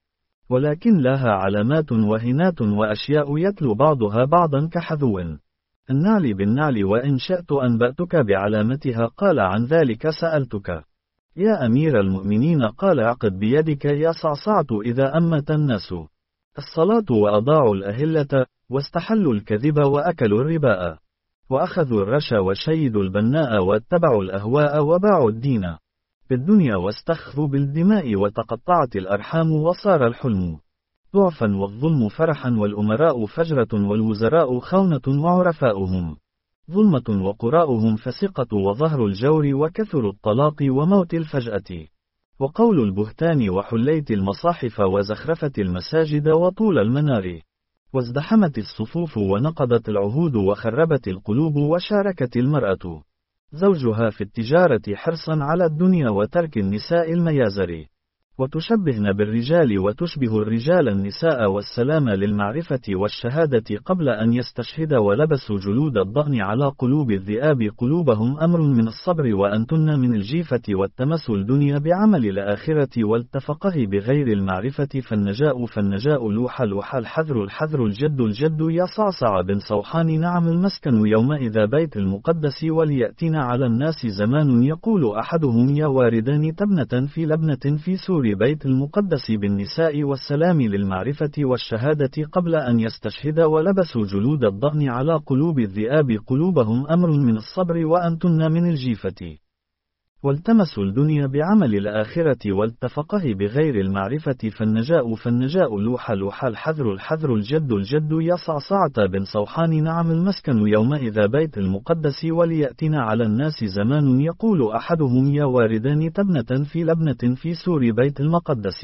ولكن لها علامات وهنات وأشياء يتلو بعضها بعضا كحذو النعل بالنعل وإن شئت أنبأتك بعلامتها قال عن ذلك سألتك يا أمير المؤمنين قال عقد بيدك يا صعصعت إذا أمت الناس الصلاة وأضاعوا الأهلة واستحلوا الكذب وأكلوا الرباء وأخذوا الرشا وشيدوا البناء واتبعوا الأهواء وباعوا الدين بالدنيا واستخفوا بالدماء وتقطعت الأرحام وصار الحلم ضعفا والظلم فرحا والأمراء فجرة والوزراء خونة وعرفاؤهم ظلمة وقراؤهم فسقة وظهر الجور وكثر الطلاق وموت الفجأة وقول البهتان وحليت المصاحف وزخرفة المساجد وطول المنار وازدحمت الصفوف ونقضت العهود وخربت القلوب وشاركت المرأة زوجها في التجارة حرصا على الدنيا وترك النساء الميازر وتشبهن بالرجال وتشبه الرجال النساء والسلام للمعرفة والشهادة قبل أن يستشهد ولبسوا جلود الضأن على قلوب الذئاب قلوبهم أمر من الصبر وأنتن من الجيفة والتمس الدنيا بعمل الآخرة والتفقه بغير المعرفة فالنجاء فالنجاء لوح لوح الحذر الحذر الجد الجد يا صعصع بن صوحان نعم المسكن يومئذ بيت المقدس وليأتنا على الناس زمان يقول أحدهم يا واردان تبنة في لبنة في سور بيت المقدس بالنساء والسلام للمعرفة والشهادة قبل أن يستشهد ولبسوا جلود الضأن على قلوب الذئاب قلوبهم أمر من الصبر وأنتن من الجيفة والتمسوا الدنيا بعمل الآخرة والتفقه بغير المعرفة فالنجاء فالنجاء لوح لوح الحذر الحذر الجد الجد يا صعصعة بن صوحان نعم المسكن يومئذ بيت المقدس وليأتنا على الناس زمان يقول أحدهم يا واردان تبنة في لبنة في سور بيت المقدس.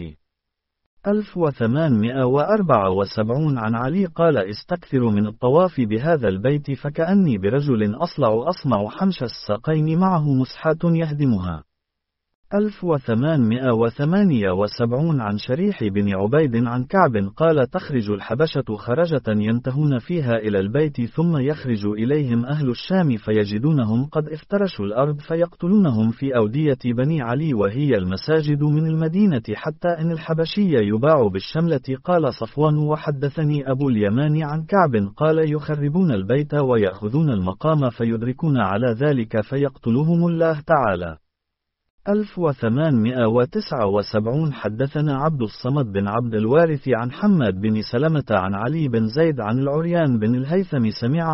ألف وثمانمائة وأربعة وسبعون عن علي قال استكثر من الطواف بهذا البيت فكأني برجل أصلع أصمع حمش الساقين معه مسحات يهدمها. ألف وثمانمائة وثمانية وسبعون عن شريح بن عبيد عن كعب قال تخرج الحبشة خرجة ينتهون فيها إلى البيت ثم يخرج إليهم أهل الشام فيجدونهم قد افترشوا الأرض فيقتلونهم في أودية بني علي وهي المساجد من المدينة حتى إن الحبشي يباع بالشملة. قال صفوان وحدثني أبو اليمان عن كعب قال يخربون البيت ويأخذون المقام فيدركون على ذلك فيقتلهم الله تعالى. ألف وثمانمائة وتسعة وسبعون حدثنا عبد الصمد بن عبد الوارث عن حماد بن سلمة عن علي بن زيد عن العريان بن الهيثم سمع